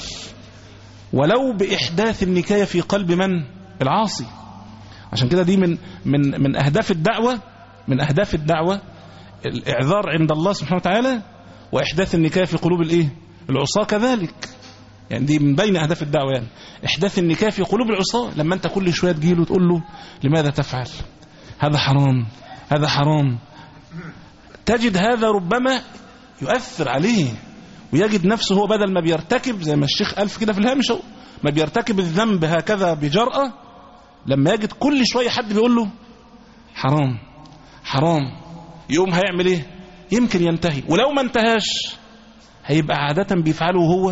ولو بإحداث النكاية في قلب من؟ العاصي. عشان كده دي من من من أهداف الدعوة، من أهداف الدعوة الإعذار عند الله سبحانه وتعالى، وإحداث النكاية في قلوب الإيه؟ العصاة كذلك. يعني دي من بين أهداف الدعوة، يعني إحداث النكاية في قلوب العصاة. لما أنت كل شوية تجيله وتقول له لماذا تفعل هذا؟ حرام، هذا حرام. تجد هذا ربما يؤثر عليه ويجد نفسه هو بدل ما بيرتكب زي ما الشيخ ألف كده في الهامش، ما بيرتكب الذنب هكذا بجرأة، لما يجد كل شوية حد بيقول له حرام حرام، يوم هيعمل ايه؟ يمكن ينتهي، ولو ما انتهاش هيبقى عادة بيفعله هو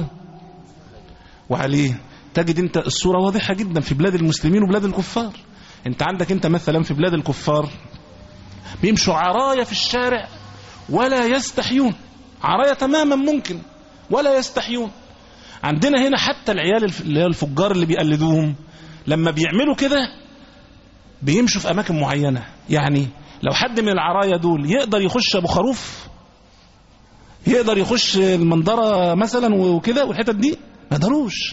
وعليه. تجد انت الصورة واضحة جدا في بلاد المسلمين وبلاد الكفار. انت عندك انت مثلا في بلاد الكفار بيمشوا عراية في الشارع ولا يستحيون، عراية تماما ممكن ولا يستحيون. عندنا هنا حتى العيال الفجار اللي بيقلدوهم لما بيعملوا كده بيمشوا في أماكن معينة. يعني لو حد من العراية دول يقدر يخش أبو خروف، يقدر يخش المنظرة مثلا وكده والحتت دي، ما دروش،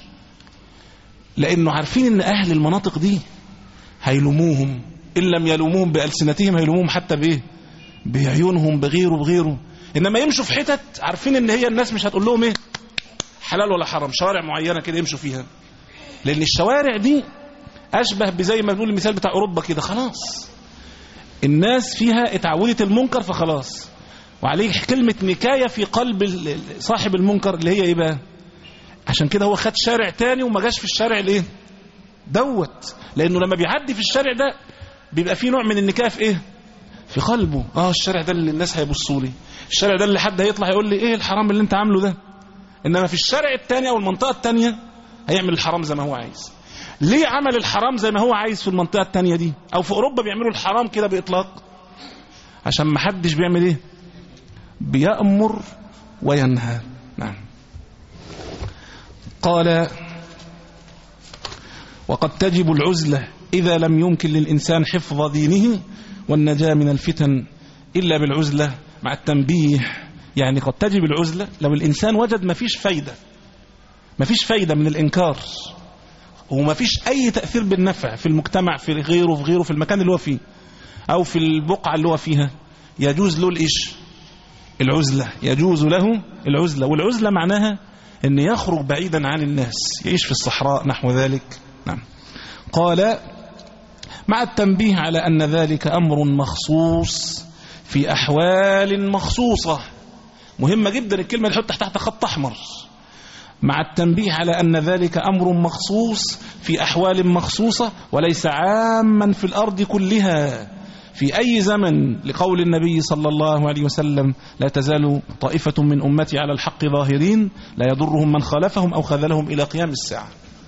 لأنه عارفين ان أهل المناطق دي هيلوموهم، إن لم يلوموهم بألسنتهم هيلوموهم حتى بإيه؟ بعيونهم، بغيره بغيره. إنما يمشوا في حتت عارفين ان هي الناس مش هتقول لهم ايه حلال ولا حرام، شوارع معينة كده يمشوا فيها، لأن الشوارع دي أشبه بزي ما بنقول المثال بتاع أوروبا كده، خلاص الناس فيها اتعودت المنكر فخلاص، وعليه كلمة نكاية في قلب صاحب المنكر اللي هي ايه بقى؟ عشان كده هو خد شارع تاني وما جاش في الشارع الايه دوت، لأنه لما بيعدي في الشارع ده بيبقى فيه نوع من النكاية في ايه؟ في قلبه. اه الشارع ده اللي الناس هيبصوا لي، الشارع ده اللي حد هيطلع يقول لي ايه الحرام اللي انت عامله ده. انما في الشارع التاني او المنطقة التانية هيعمل الحرام زي ما هو عايز. ليه عمل الحرام زي ما هو عايز في المنطقة التانية دي؟ او في اوروبا بيعملوا الحرام كده باطلاق عشان ما حدش بيعمل ايه؟ بيأمر وينهى. نعم. قال وقد تجب العزلة إذا لم يمكن للإنسان حفظ دينه والنجاة من الفتن إلا بالعزلة مع التنبيه. يعني قد تجب العزلة لو الإنسان وجد ما فيش فايدة ما فيش فايدة من الإنكار وما فيش أي تأثير بالنفع في المجتمع في غيره في غيره في المكان اللي هو فيه أو في البقعة اللي هو فيها، يجوز له الإيش العزلة يجوز له العزلة. والعزلة معناها أن يخرج بعيدا عن الناس، يعيش في الصحراء نحو ذلك. نعم. قال مع التنبيه على أن ذلك أمر مخصوص في أحوال مخصوصة. مهمة جدا الكلمة اللي تحت تحت خط أحمر. مع التنبيه على أن ذلك أمر مخصوص في أحوال مخصوصة وليس عاما في الأرض كلها في أي زمن، لقول النبي صلى الله عليه وسلم لا تزال طائفة من أمتي على الحق ظاهرين لا يضرهم من خالفهم أو خذلهم إلى قيام الساعة.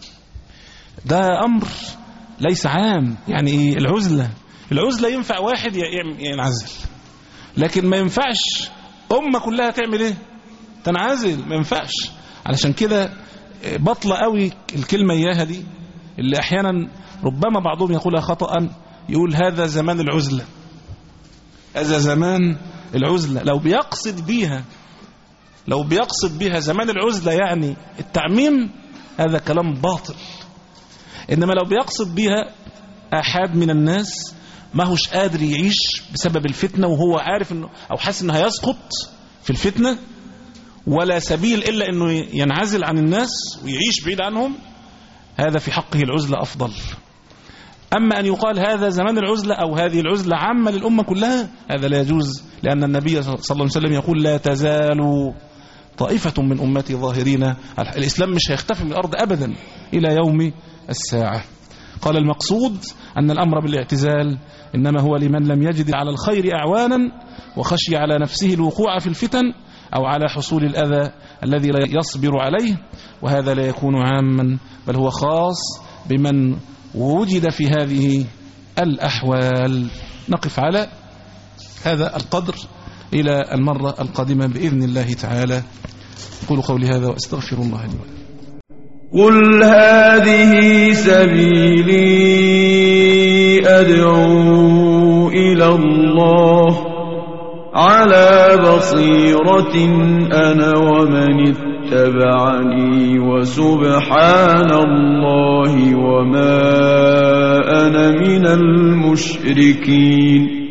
ده أمر ليس عام. يعني إيه العزلة؟ العزلة ينفع واحد ينعزل، لكن ما ينفعش أمة كلها تعمل إيه؟ تنعزل، ما ينفعش. علشان كده بطلة قوي الكلمة إياها دي اللي أحيانا ربما بعضهم يقولها خطأ، يقول هذا زمان العزلة، هذا زمان العزلة. لو بيقصد بيها لو بيقصد بيها زمان العزلة يعني التعميم، هذا كلام باطل. إنما لو بيقصد بيها أحد من الناس ما هوش قادر يعيش بسبب الفتنة وهو عارف إنه أو حاسس إنه هيسقط في الفتنة ولا سبيل إلا إنه ينعزل عن الناس ويعيش بعيد عنهم، هذا في حقه العزلة أفضل. أما أن يقال هذا زمان العزلة أو هذه العزلة عامة للأمة كلها، هذا لا يجوز، لأن النبي صلى الله عليه وسلم يقول لا تزال طائفة من أمتي ظاهرين. الإسلام مش هيختفي من الأرض أبدا إلى يوم الساعة. قال المقصود أن الأمر بالاعتزال إنما هو لمن لم يجد على الخير أعوانا وخشي على نفسه الوقوع في الفتن أو على حصول الأذى الذي لا يصبر عليه، وهذا لا يكون عاما بل هو خاص بمن وجد في هذه الأحوال. نقف على هذا القدر إلى المرة القادمة بإذن الله تعالى. أقول قولي هذا وأستغفر الله لي ولكم. قل هذه سبيلي أدعو إلى الله على بصيرة أنا ومن اتبعني وسبحان الله وما أنا من المشركين.